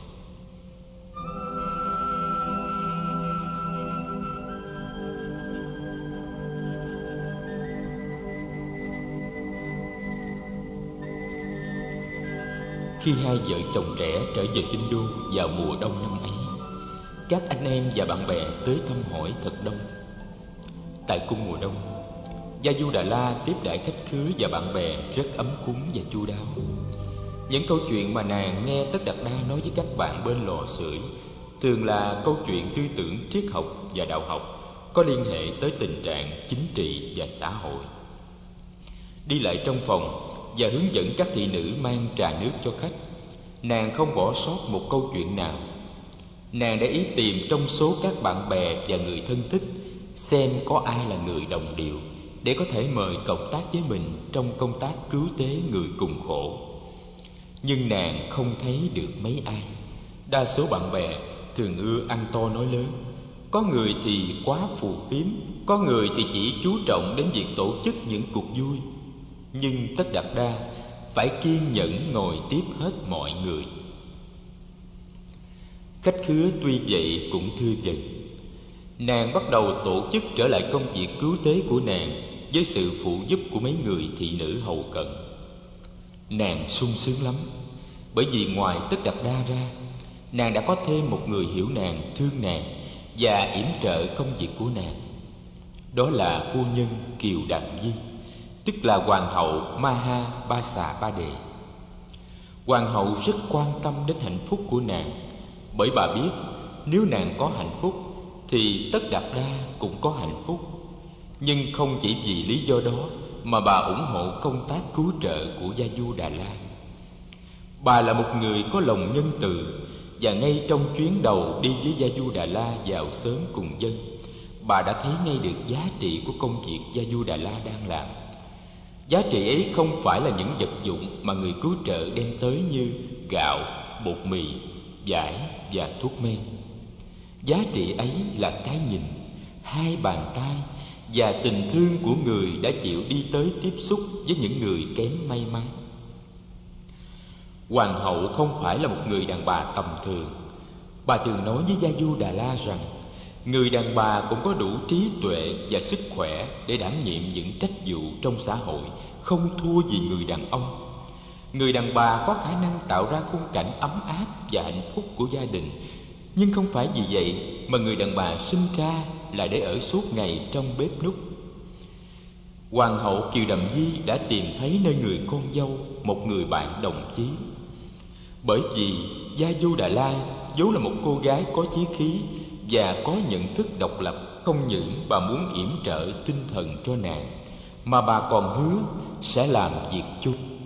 Khi hai vợ chồng trẻ trở về Kinh Đô vào mùa đông năm ấy, các anh em và bạn bè tới thăm hỏi thật đông. Tại cung mùa đông, Gia Du Đà La tiếp đãi khách khứa và bạn bè rất ấm cúng và chu đáo. Những câu chuyện mà nàng nghe Tất Đạt Đa nói với các bạn bên lò sưởi thường là câu chuyện tư tưởng triết học và đạo học, có liên hệ tới tình trạng chính trị và xã hội. Đi lại trong phòng và hướng dẫn các thị nữ mang trà nước cho khách, nàng không bỏ sót một câu chuyện nào. Nàng đã ý tìm trong số các bạn bè và người thân thích xem có ai là người đồng điệu để có thể mời cộng tác với mình trong công tác cứu tế người cùng khổ. Nhưng nàng không thấy được mấy ai. Đa số bạn bè thường ưa ăn to nói lớn. Có người thì quá phù phiếm, có người thì chỉ chú trọng đến việc tổ chức những cuộc vui. Nhưng Tất Đạt Đa phải kiên nhẫn ngồi tiếp hết mọi người. Khách khứa tuy vậy cũng thưa dần. Nàng bắt đầu tổ chức trở lại công việc cứu tế của nàng với sự phụ giúp của mấy người thị nữ hầu cận. Nàng sung sướng lắm, bởi vì ngoài Tất Đạt Đa ra, nàng đã có thêm một người hiểu nàng, thương nàng và yểm trợ công việc của nàng. Đó là phu nhân Kiều Đàm Di, tức là hoàng hậu Maha Ba Xà Ba Đề. Hoàng hậu rất quan tâm đến hạnh phúc của nàng, bởi bà biết nếu nàng có hạnh phúc thì Tất Đạt Đa cũng có hạnh phúc. Nhưng không chỉ vì lý do đó mà bà ủng hộ công tác cứu trợ của Gia Du Đà La. Bà là một người có lòng nhân từ, và ngay trong chuyến đầu đi với Gia Du Đà La vào xóm cùng dân, bà đã thấy ngay được giá trị của công việc Gia Du Đà La đang làm. Giá trị ấy không phải là những vật dụng mà người cứu trợ đem tới như gạo, bột mì, vải và thuốc men. Giá trị ấy là cái nhìn, hai bàn tay và tình thương của người đã chịu đi tới tiếp xúc với những người kém may mắn. Hoàng hậu không phải là một người đàn bà tầm thường. Bà thường nói với Gia Du Đà La rằng người đàn bà cũng có đủ trí tuệ và sức khỏe để đảm nhiệm những trách vụ trong xã hội, không thua gì người đàn ông. Người đàn bà có khả năng tạo ra khung cảnh ấm áp và hạnh phúc của gia đình, nhưng không phải vì vậy mà người đàn bà sinh ra là để ở suốt ngày trong bếp núc. Hoàng hậu Kiều Đàm Di đã tìm thấy nơi người con dâu một người bạn đồng chí. Bởi vì Gia Du Đà La vốn là một cô gái có chí khí và có nhận thức độc lập. Không những bà muốn yểm trợ tinh thần cho nàng, mà bà còn hứa sẽ làm việc chút